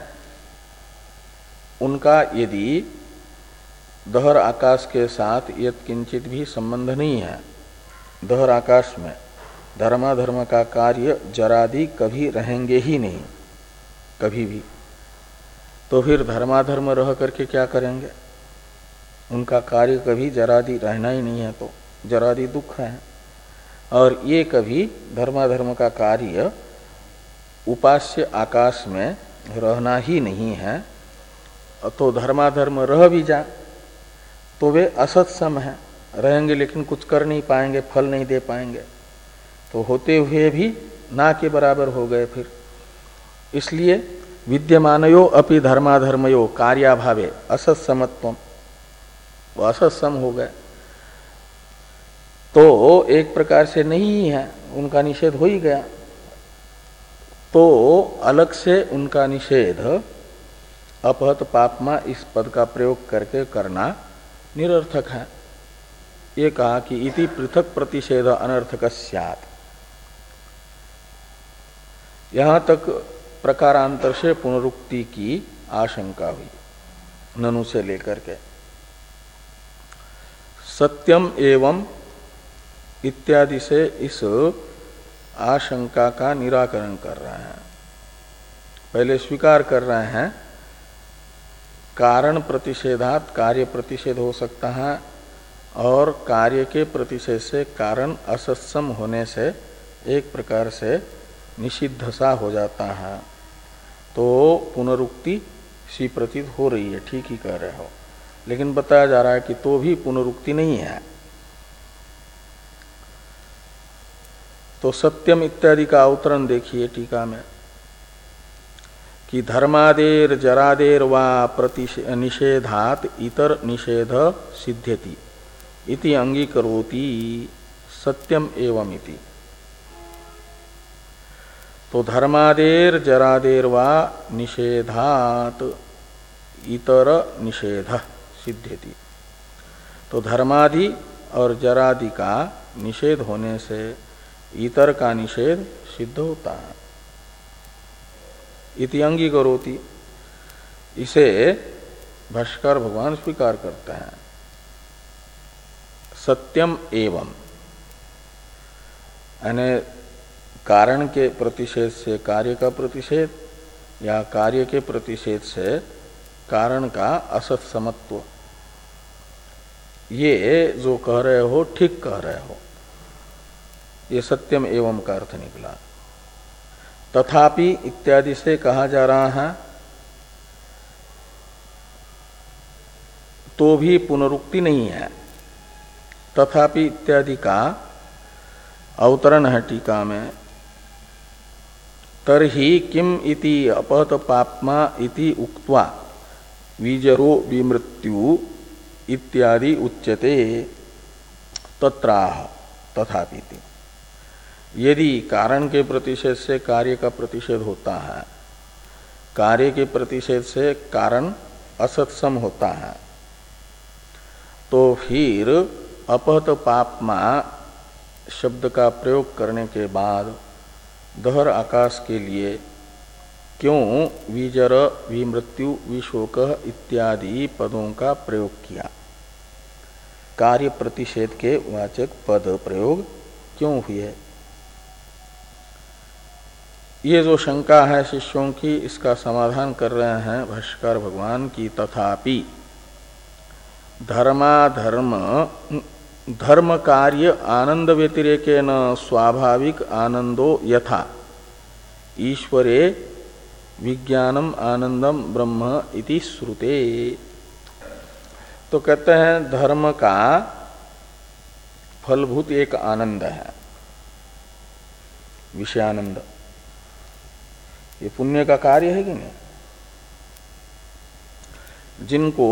उनका यदि दहर आकाश के साथ यत् किंचित भी संबंध नहीं है, दहर आकाश में धर्माधर्म का कार्य जरादि कभी रहेंगे ही नहीं, कभी भी, तो फिर धर्माधर्म रह करके क्या करेंगे? उनका कार्य कभी जरादि रहना ही नहीं है, तो जरादि दुख है। और ये कभी धर्माधर्म का कार्य उपास्य आकाश में रहना ही नहीं है, तो धर्माधर्म रह भी जा तो वे असत्सम है, रहेंगे लेकिन कुछ कर नहीं पाएंगे, फल नहीं दे पाएंगे, तो होते हुए भी ना के बराबर हो गए फिर। इसलिए विद्यमानयो अपि धर्माधर्मयो कार्याभावे असत्समत्वम, वो असत्सम हो गए, तो एक प्रकार से नहीं है, उनका निषेध हो ही गया। तो अलग से उनका निषेध अपहत पापमा इस पद का प्रयोग करके करना निरर्थक है। ये कहा कि इति पृथक प्रतिषेध अनर्थक स्यात्। यहां तक प्रकारांतर से पुनरुक्ति की आशंका हुई, ननु से लेकर के सत्यम एवं इत्यादि से इस आशंका का निराकरण कर रहे हैं। पहले स्वीकार कर रहे हैं कारण प्रतिषेधात कार्य प्रतिषेध हो सकता है, और कार्य के प्रतिषेध से कारण असत्सम होने से एक प्रकार से निषिद्ध सा हो जाता है, तो पुनरुक्ति सी प्रतीत हो रही है, ठीक ही कह रहे हो। लेकिन बताया जा रहा है कि तो भी पुनरुक्ति नहीं है। तो सत्यम इत्यादि का अवतरण देखिए टीका में कि धर्मादेर जरादेर वा निषेधात इतर निषेध सिद्ध्यति इति अंगीकरोति सत्यम एवं इति। तो धर्मादेर जरादेर वा निषेधात इतर निषेध सिद्ध्यति, तो धर्मादि और जरादि का निषेध होने से इतर का निषेध सिद्ध होता है। इति अंगीकरोति, इसे भाष्यकार भगवान स्वीकार करते हैं। सत्यम एवं यानी कारण के प्रतिषेध से कार्य का प्रतिषेध, या कार्य के प्रतिषेध से कारण का असत्समत्व, ये जो कह रहे हो ठीक कह रहे हो, ये सत्यम एवं का अर्थ निकला। तथापि इत्यादि से कहा जा रहा है तो भी पुनरुक्ति नहीं है। तथापि इत्यादि का अवतरण है टीका में तर्हि किम इति अपहत पाप्मा इति उक्त्वा विजरो विमृत्यु इत्यादि उच्यते तत्राह तथापि। यदि कारण के प्रतिषेध से कार्य का प्रतिषेध होता है, कार्य के प्रतिषेध से कारण असत्सम होता है, तो फिर अपहत पाप्मा शब्द का प्रयोग करने के बाद दहर आकाश के लिए क्यों विजर विमृत्यु विशोक इत्यादि पदों का प्रयोग किया? कार्य प्रतिषेध के वाचक पद प्रयोग क्यों हुए? ये जो शंका है शिष्यों की, इसका समाधान कर रहे हैं भाष्यकार भगवान की। तथापि धर्माधर्म धर्म कार्य आनंद व्यतिरेकेन स्वाभाविक आनंदो यथा ईश्वरे विज्ञानम आनंदम ब्रह्म इति श्रुते। तो कहते हैं धर्म का फलभूत एक आनंद है, विषयानंद। ये पुण्य का कार्य है कि नहीं? जिनको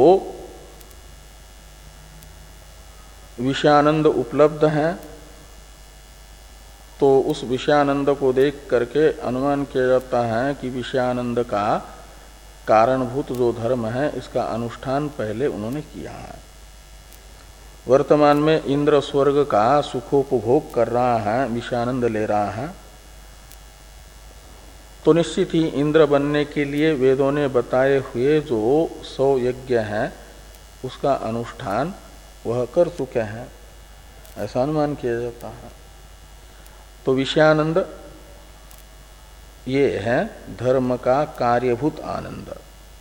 विषयानंद उपलब्ध है तो उस विषयानंद को देख करके अनुमान किया जाता है कि विषयानंद का कारणभूत जो धर्म है इसका अनुष्ठान पहले उन्होंने किया है। वर्तमान में इंद्र स्वर्ग का सुखोपभोग कर रहा है, विषयानंद ले रहा है, तो निश्चित ही इंद्र बनने के लिए वेदों ने बताए हुए जो सौ यज्ञ हैं उसका अनुष्ठान वह कर चुके हैं, ऐसा अनुमान किया जाता है। तो विषयानंद ये है धर्म का कार्यभूत आनंद।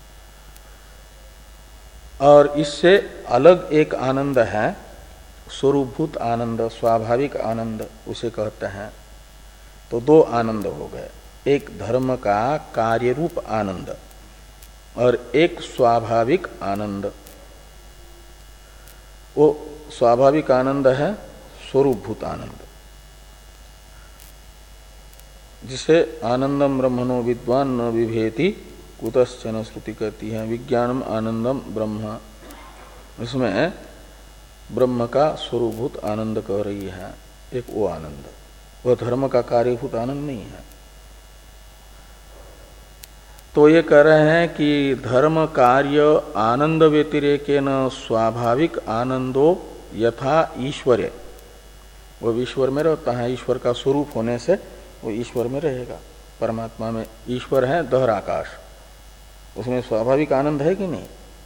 और इससे अलग एक आनंद है स्वरूपभूत आनंद, स्वाभाविक आनंद उसे कहते हैं। तो दो आनंद हो गए, एक धर्म का कार्य रूप आनंद और एक स्वाभाविक आनंद। वो स्वाभाविक आनंद है स्वरूपभूत आनंद, जिसे आनंदम ब्रह्मणो विद्वान न विभेति कुतश्चन श्रुति कहती है। विज्ञानम आनंदम ब्रह्म, इसमें ब्रह्म का स्वरूपभूत आनंद कह रही है। एक वो आनंद, वह धर्म का कार्यभूत आनंद नहीं है। तो ये कह रहे हैं कि धर्म कार्य आनंद व्यतिरेकेन स्वाभाविक आनंदो यथा ईश्वरे, वह ईश्वर में रहता है, ईश्वर का स्वरूप होने से वो ईश्वर में रहेगा। परमात्मा में ईश्वर है दहर आकाश, उसमें स्वाभाविक आनंद है कि नहीं?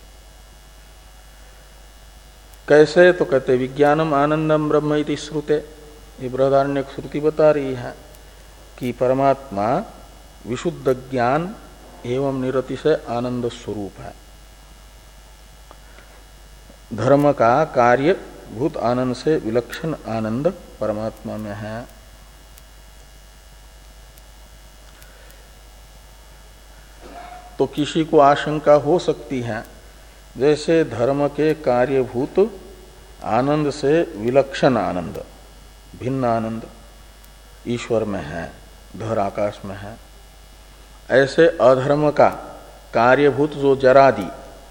कैसे? तो कहते विज्ञानम आनंदम ब्रह्म इति श्रुते। ये बृहदारण्यक श्रुति बता रही है कि परमात्मा विशुद्ध ज्ञान एवं निरतिशय आनंद स्वरूप है। धर्म का कार्य भूत आनंद से विलक्षण आनंद परमात्मा में है। तो किसी को आशंका हो सकती है जैसे धर्म के कार्यभूत आनंद से विलक्षण आनंद, भिन्न आनंद ईश्वर में है, धर आकाश में है, ऐसे अधर्म का कार्यभूत जो जरादि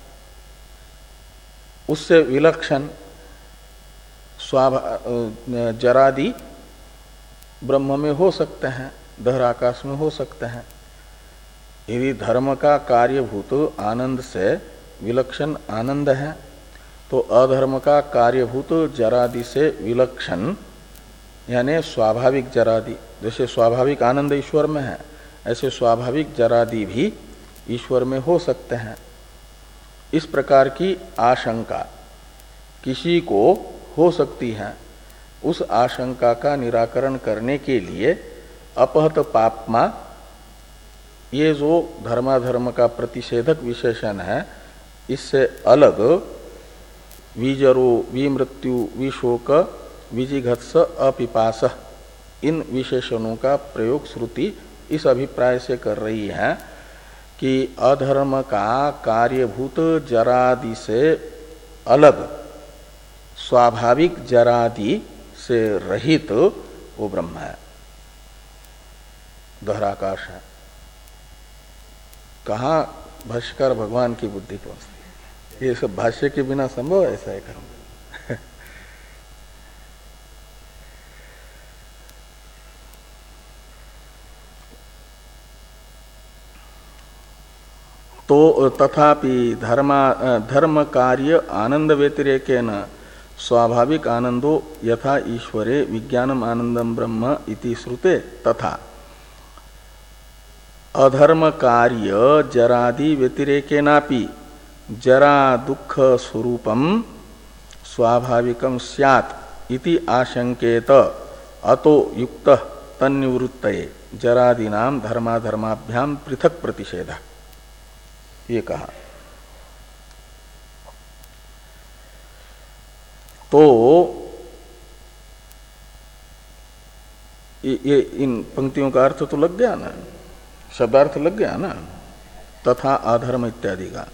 उससे विलक्षण स्वाभा जरादि ब्रह्म में हो सकते हैं, धर आकाश में हो सकते हैं। यदि धर्म का कार्यभूत आनंद से विलक्षण आनंद है तो अधर्म का कार्यभूत जरादि से विलक्षण यानी स्वाभाविक जरादि, जैसे स्वाभाविक आनंद ईश्वर में है ऐसे स्वाभाविक जरादि भी ईश्वर में हो सकते हैं। इस प्रकार की आशंका किसी को हो सकती है। उस आशंका का निराकरण करने के लिए अपहत पाप्मा, ये जो धर्माधर्म का प्रतिषेधक विशेषण है, इससे अलग विजरो विमृत्यु विशोक विजिघत्स अपिपास, इन विशेषणों का प्रयोग श्रुति इस अभिप्राय से कर रही है कि अधर्म का कार्यभूत जरादि से अलग स्वाभाविक जरादि से रहित वो ब्रह्म है। गहराकाश है। कहाँ भाष्यकार भगवान की बुद्धि पहुंचती है? ये सब भाष्य के बिना संभव है ऐसा है कर्म? तो तथापि धर्मा धर्म कार्य आनंद व्यतिरेकेन स्वाभाविक आनंदो यथा ईश्वरे विज्ञानम आनंदम ब्रह्म इति श्रुते तथा अधर्म कार्य जरादि व्यतिरेकेनापि जरा दुख स्वरूपम स्वाभाविकम स्यात् इति आशंकेत अतो युक्त तन्निवृत्तये जरादीनाम धर्माधर्माभ्याम पृथक प्रतिषेध। ये कहा। तो ये इन पंक्तियों का अर्थ तो लग गया ना, शब्दार्थ लग गया ना, तथा अधर्म इत्यादि का।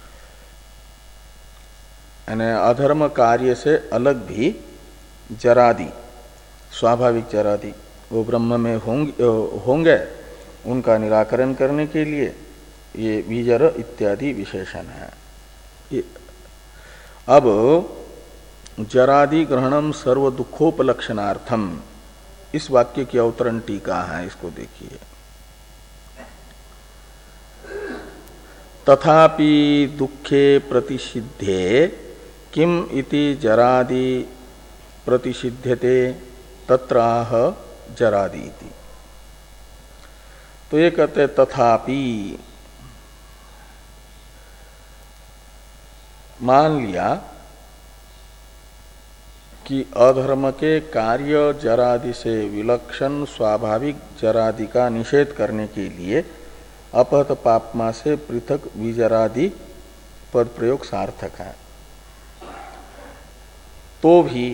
यानी अधर्म कार्य से अलग भी जरादि, स्वाभाविक जरादि वो ब्रह्म में होंगे, होंगे उनका निराकरण करने के लिए ये विजर इत्यादि विशेषण है। ये अब जरादि ग्रहणम सर्व दुखोपलक्षणार्थम, इस वाक्य की अवतरण टीका है, इसको देखिए। तथापि दुखे प्रतिषिद्धे किम इति जरादि प्रतिषिध्यते तत्राह जरादि इति। तो ये कहते तथापि, मान लिया कि अधर्म के कार्य जरादि से विलक्षण स्वाभाविक जरादि का निषेध करने के लिए अपहत पापमा से पृथक विजरादि पद प्रयोग सार्थक है। तो भी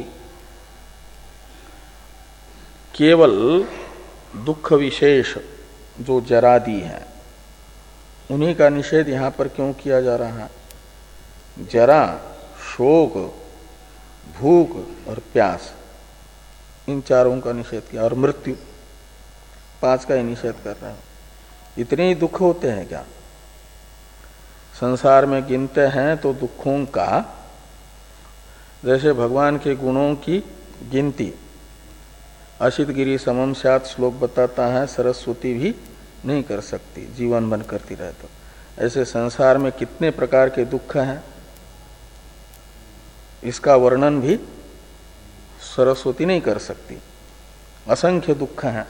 केवल दुख विशेष जो जरादि है उन्हीं का निषेध यहां पर क्यों किया जा रहा है? जरा, शोक, भूख और प्यास, इन चारों का निषेध किया, और मृत्यु, पांच का ही निषेध कर रहे हैं। इतने ही दुख होते हैं क्या? संसार में गिनते हैं तो दुखों का, जैसे भगवान के गुणों की गिनती असित गिरि समम स्यात् श्लोक बताता है, सरस्वती भी नहीं कर सकती जीवन बन करती रहे तो। ऐसे संसार में कितने प्रकार के दुख हैं, इसका वर्णन भी सरस्वती नहीं कर सकती। असंख्य दुख हैं।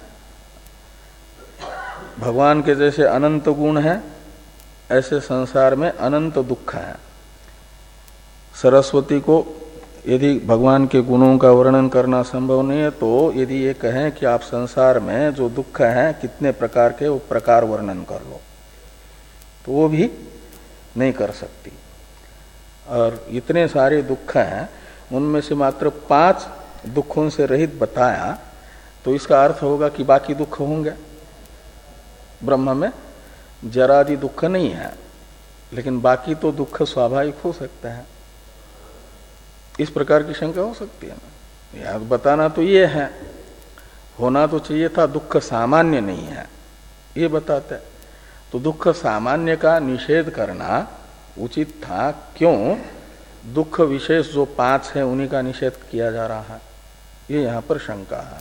भगवान के जैसे अनंत गुण हैं, ऐसे संसार में अनंत दुख हैं। सरस्वती को यदि भगवान के गुणों का वर्णन करना संभव नहीं है, तो यदि ये कहें कि आप संसार में जो दुख हैं कितने प्रकार के, वो प्रकार वर्णन कर लो, तो वो भी नहीं कर सकती। और इतने सारे दुख हैं, उनमें से मात्र पांच दुखों से रहित बताया, तो इसका अर्थ होगा कि बाकी दुख होंगे। ब्रह्म में जरादि दुख नहीं है, लेकिन बाकी तो दुख स्वाभाविक हो सकता है। इस प्रकार की शंका हो सकती है ना। याद बताना तो ये है, होना तो चाहिए था दुख सामान्य नहीं है, ये बताते। तो दुख सामान्य का निषेध करना उचित था, क्यों दुख विशेष जो पांच है उन्हीं का निषेध किया जा रहा है, ये यहां पर शंका है।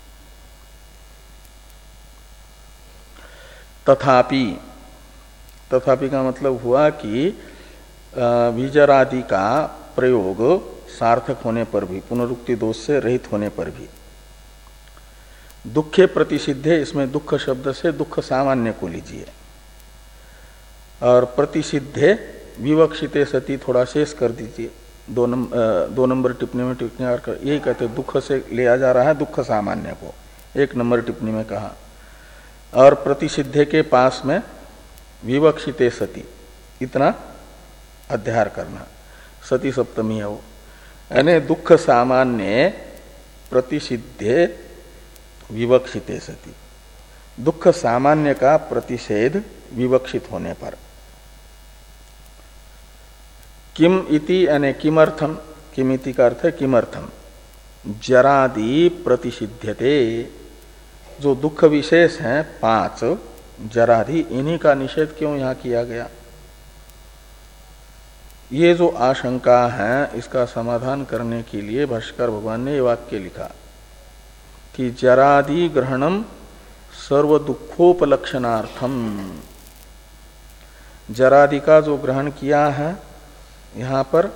तथापि, तथापि का मतलब हुआ कि विजरादि का प्रयोग सार्थक होने पर भी, पुनरुक्ति दोष से रहित होने पर भी, दुखे प्रतिषिद्धे, इसमें दुख शब्द से दुख सामान्य को लीजिए, और प्रतिषिद्धे विवक्षिते सती थोड़ा शेष कर दीजिए। दो नंबर दो नंबर टिप्पणी में टिप्पणीकार कर यही कहते, दुख से लिया जा रहा है दुख सामान्य को, एक नंबर टिप्पणी में कहा। और प्रतिषिद्धे के पास में विवक्षिते सती, इतना अध्यार करना, सती सप्तमी है वो, यानी दुख सामान्य प्रतिषिद्धे विवक्षिते सती, दुख सामान्य का प्रतिषेध विवक्षित होने पर। किम इति यानी किमर्थम, किमिति का अर्थ है किमर्थम, जरादि प्रतिषिध्यते, जो दुख विशेष हैं पांच जरादि, इन्हीं का निषेध क्यों यहाँ किया गया? ये जो आशंका है इसका समाधान करने के लिए भाष्कर भगवान ने ये वाक्य लिखा कि जरादि ग्रहणम सर्व दुखोपलक्षणार्थम। जरादि का जो ग्रहण किया है यहाँ पर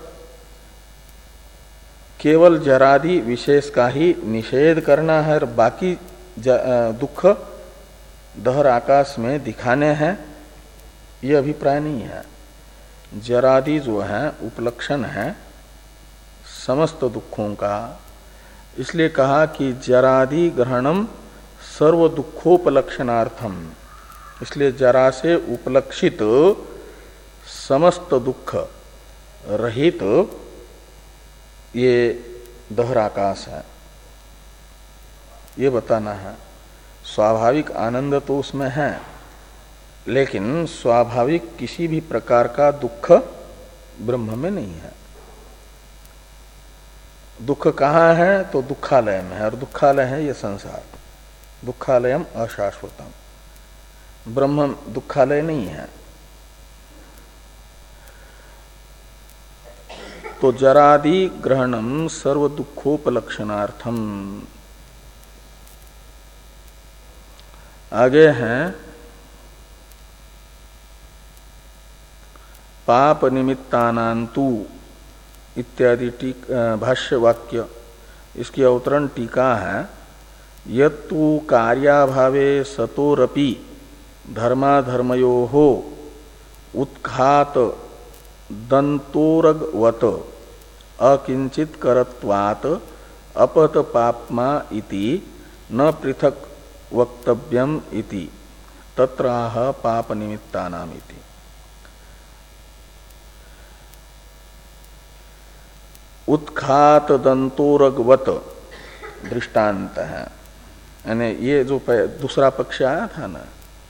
केवल जरादि विशेष का ही निषेध करना है और बाकी दुख दहर आकाश में दिखाने हैं, ये अभिप्राय नहीं है। जरादि जो है उपलक्षण है समस्त दुखों का, इसलिए कहा कि जरादि ग्रहणम सर्व दुखोपलक्षणार्थम। इसलिए जरा से उपलक्षित समस्त दुख रहित ये दहर आकाश है, ये बताना है। स्वाभाविक आनंद तो उसमें है, लेकिन स्वाभाविक किसी भी प्रकार का दुख ब्रह्म में नहीं है। दुख कहाँ है? तो दुखालय में है, और दुखालय है ये संसार। दुखालयम अशाश्वतम, ब्रह्म दुखालय नहीं है। तो जरादि ग्रहणम सर्व दुखोपलक्षणार्थम। आगे हैं पाप निमित्तानांतु इत्यादि भाष्य वाक्य, इसकी अवतरण टीका है। यत्तु कार्याभावे सतोरपि धर्माधर्मयोः उत्खात दंतोरगवत अकिंचित करत्वात् अपत पापमा इति न पृथक वक्तव्यम इति तत्राह पाप निमित्तानाम इति। उत्खात दंतोरगवत दृष्टांत है, यानी ये जो दूसरा पक्ष आया था ना,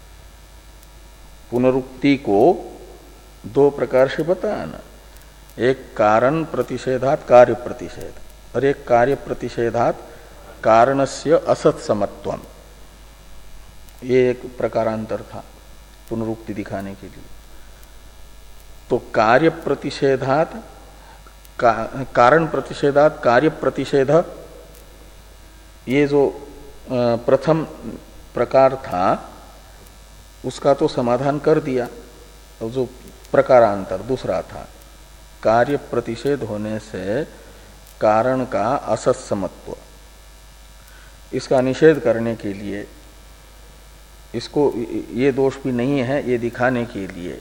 पुनरुक्ति को दो प्रकार से बताया ना, एक कारण प्रतिषेधात कार्य प्रतिषेध, और एक कार्य प्रतिषेधात कारणस्य असत समत्वम। ये एक प्रकारांतर था पुनरुक्ति दिखाने के लिए। तो कार्य प्रतिषेधात का, कारण प्रतिषेधात कार्य प्रतिषेध, ये जो प्रथम प्रकार था उसका तो समाधान कर दिया। और जो प्रकारांतर दूसरा था, कार्य प्रतिषेध होने से कारण का असत्समत्व, इसका निषेध करने के लिए, इसको ये दोष भी नहीं है ये दिखाने के लिए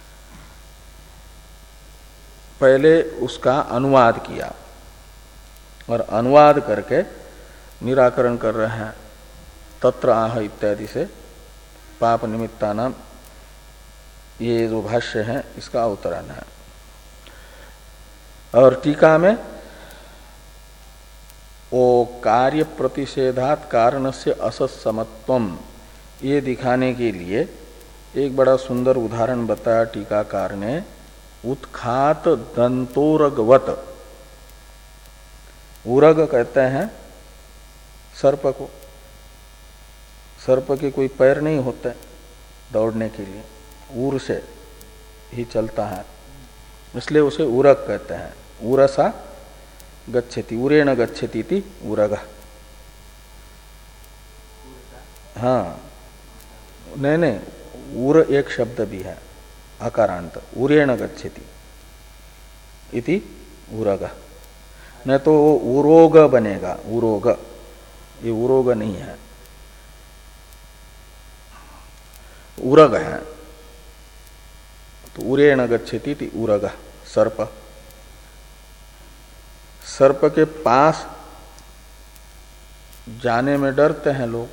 पहले उसका अनुवाद किया, और अनुवाद करके निराकरण कर रहे हैं। तत्र आह इत्यादि से पाप निमित्तानाम, ये जो भाष्य है इसका अवतरण है। और टीका में वो कार्य प्रतिषेधात कारणस्य असत्समत्वम, ये दिखाने के लिए एक बड़ा सुंदर उदाहरण बताया टीकाकार ने। उत्खात दंतोरगवत, उरग कहते हैं सर्प को। सर्प के कोई पैर नहीं होते दौड़ने के लिए, ऊर से ही चलता है, इसलिए उसे उरग कहते हैं। उरसा गच्छति, उरेण गच्छति इति उरग। हाँ, नहीं नहीं, उर एक शब्द भी है अकारांत, उरेण गच्छति इति उरग, नहीं तो वो उरोग बनेगा, उरोग। ये उरोग नहीं है, उरग है। तो उरेण गच्छति इति उरग, सर्प। सर्प के पास जाने में डरते हैं लोग,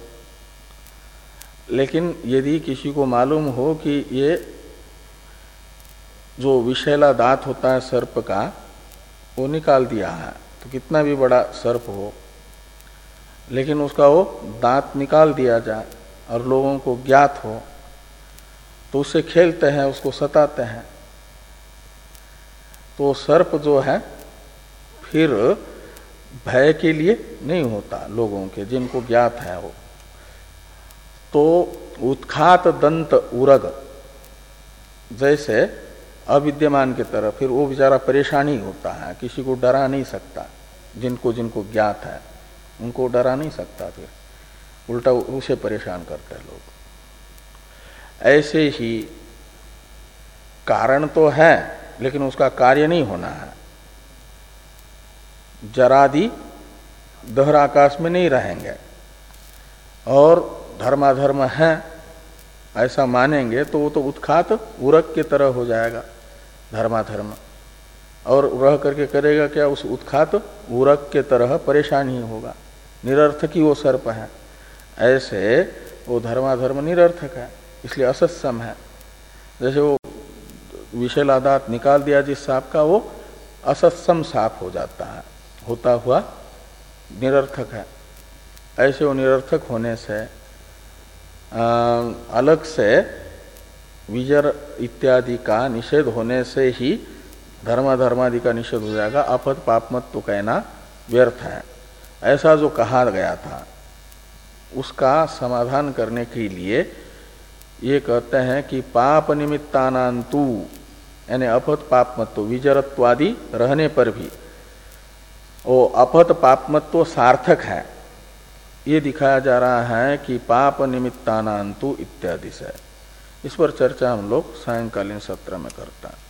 लेकिन यदि किसी को मालूम हो कि ये जो विषैला दांत होता है सर्प का, वो निकाल दिया है, तो कितना भी बड़ा सर्प हो, लेकिन उसका वो दांत निकाल दिया जाए और लोगों को ज्ञात हो, तो उससे खेलते हैं, उसको सताते हैं। तो सर्प जो है फिर भय के लिए नहीं होता लोगों के, जिनको ज्ञात है वो, तो उत्खात दंत उरग जैसे अविद्यमान की तरह, फिर वो बेचारा परेशान ही होता है, किसी को डरा नहीं सकता। जिनको जिनको ज्ञात है उनको डरा नहीं सकता, फिर उल्टा उसे परेशान करते हैं लोग। ऐसे ही कारण तो है लेकिन उसका कार्य नहीं होना है। जरादि दहर आकाश में नहीं रहेंगे और धर्माधर्म है ऐसा मानेंगे तो वो तो उत्खात उरक की तरह हो जाएगा धर्माधर्म, और रह करके करेगा क्या, उस उत्खात उरक के तरह परेशान ही होगा, निरर्थक ही वो सर्प है। ऐसे वो धर्माधर्म निरर्थक है, इसलिए असत्सम है। जैसे वो विषैला दांत निकाल दिया जिस सांप का, वो असत्सम सांप हो जाता है, होता हुआ निरर्थक है। ऐसे वो निरर्थक होने से आ, अलग से विजर इत्यादि का निषेध होने से ही धर्माधर्मादि का निषेध हो जाएगा। अपद पापमत तो कहना व्यर्थ है, ऐसा जो कहा गया था उसका समाधान करने के लिए ये कहते हैं कि पाप निमित्तानांतु, यानी अपत पापमत्व विजरत्वादि रहने पर भी वो अपत पापमत्व सार्थक है, ये दिखाया जा रहा है कि पाप निमित्तानांतु इत्यादि से। इस पर चर्चा हम लोग सायंकालीन सत्र में करते हैं।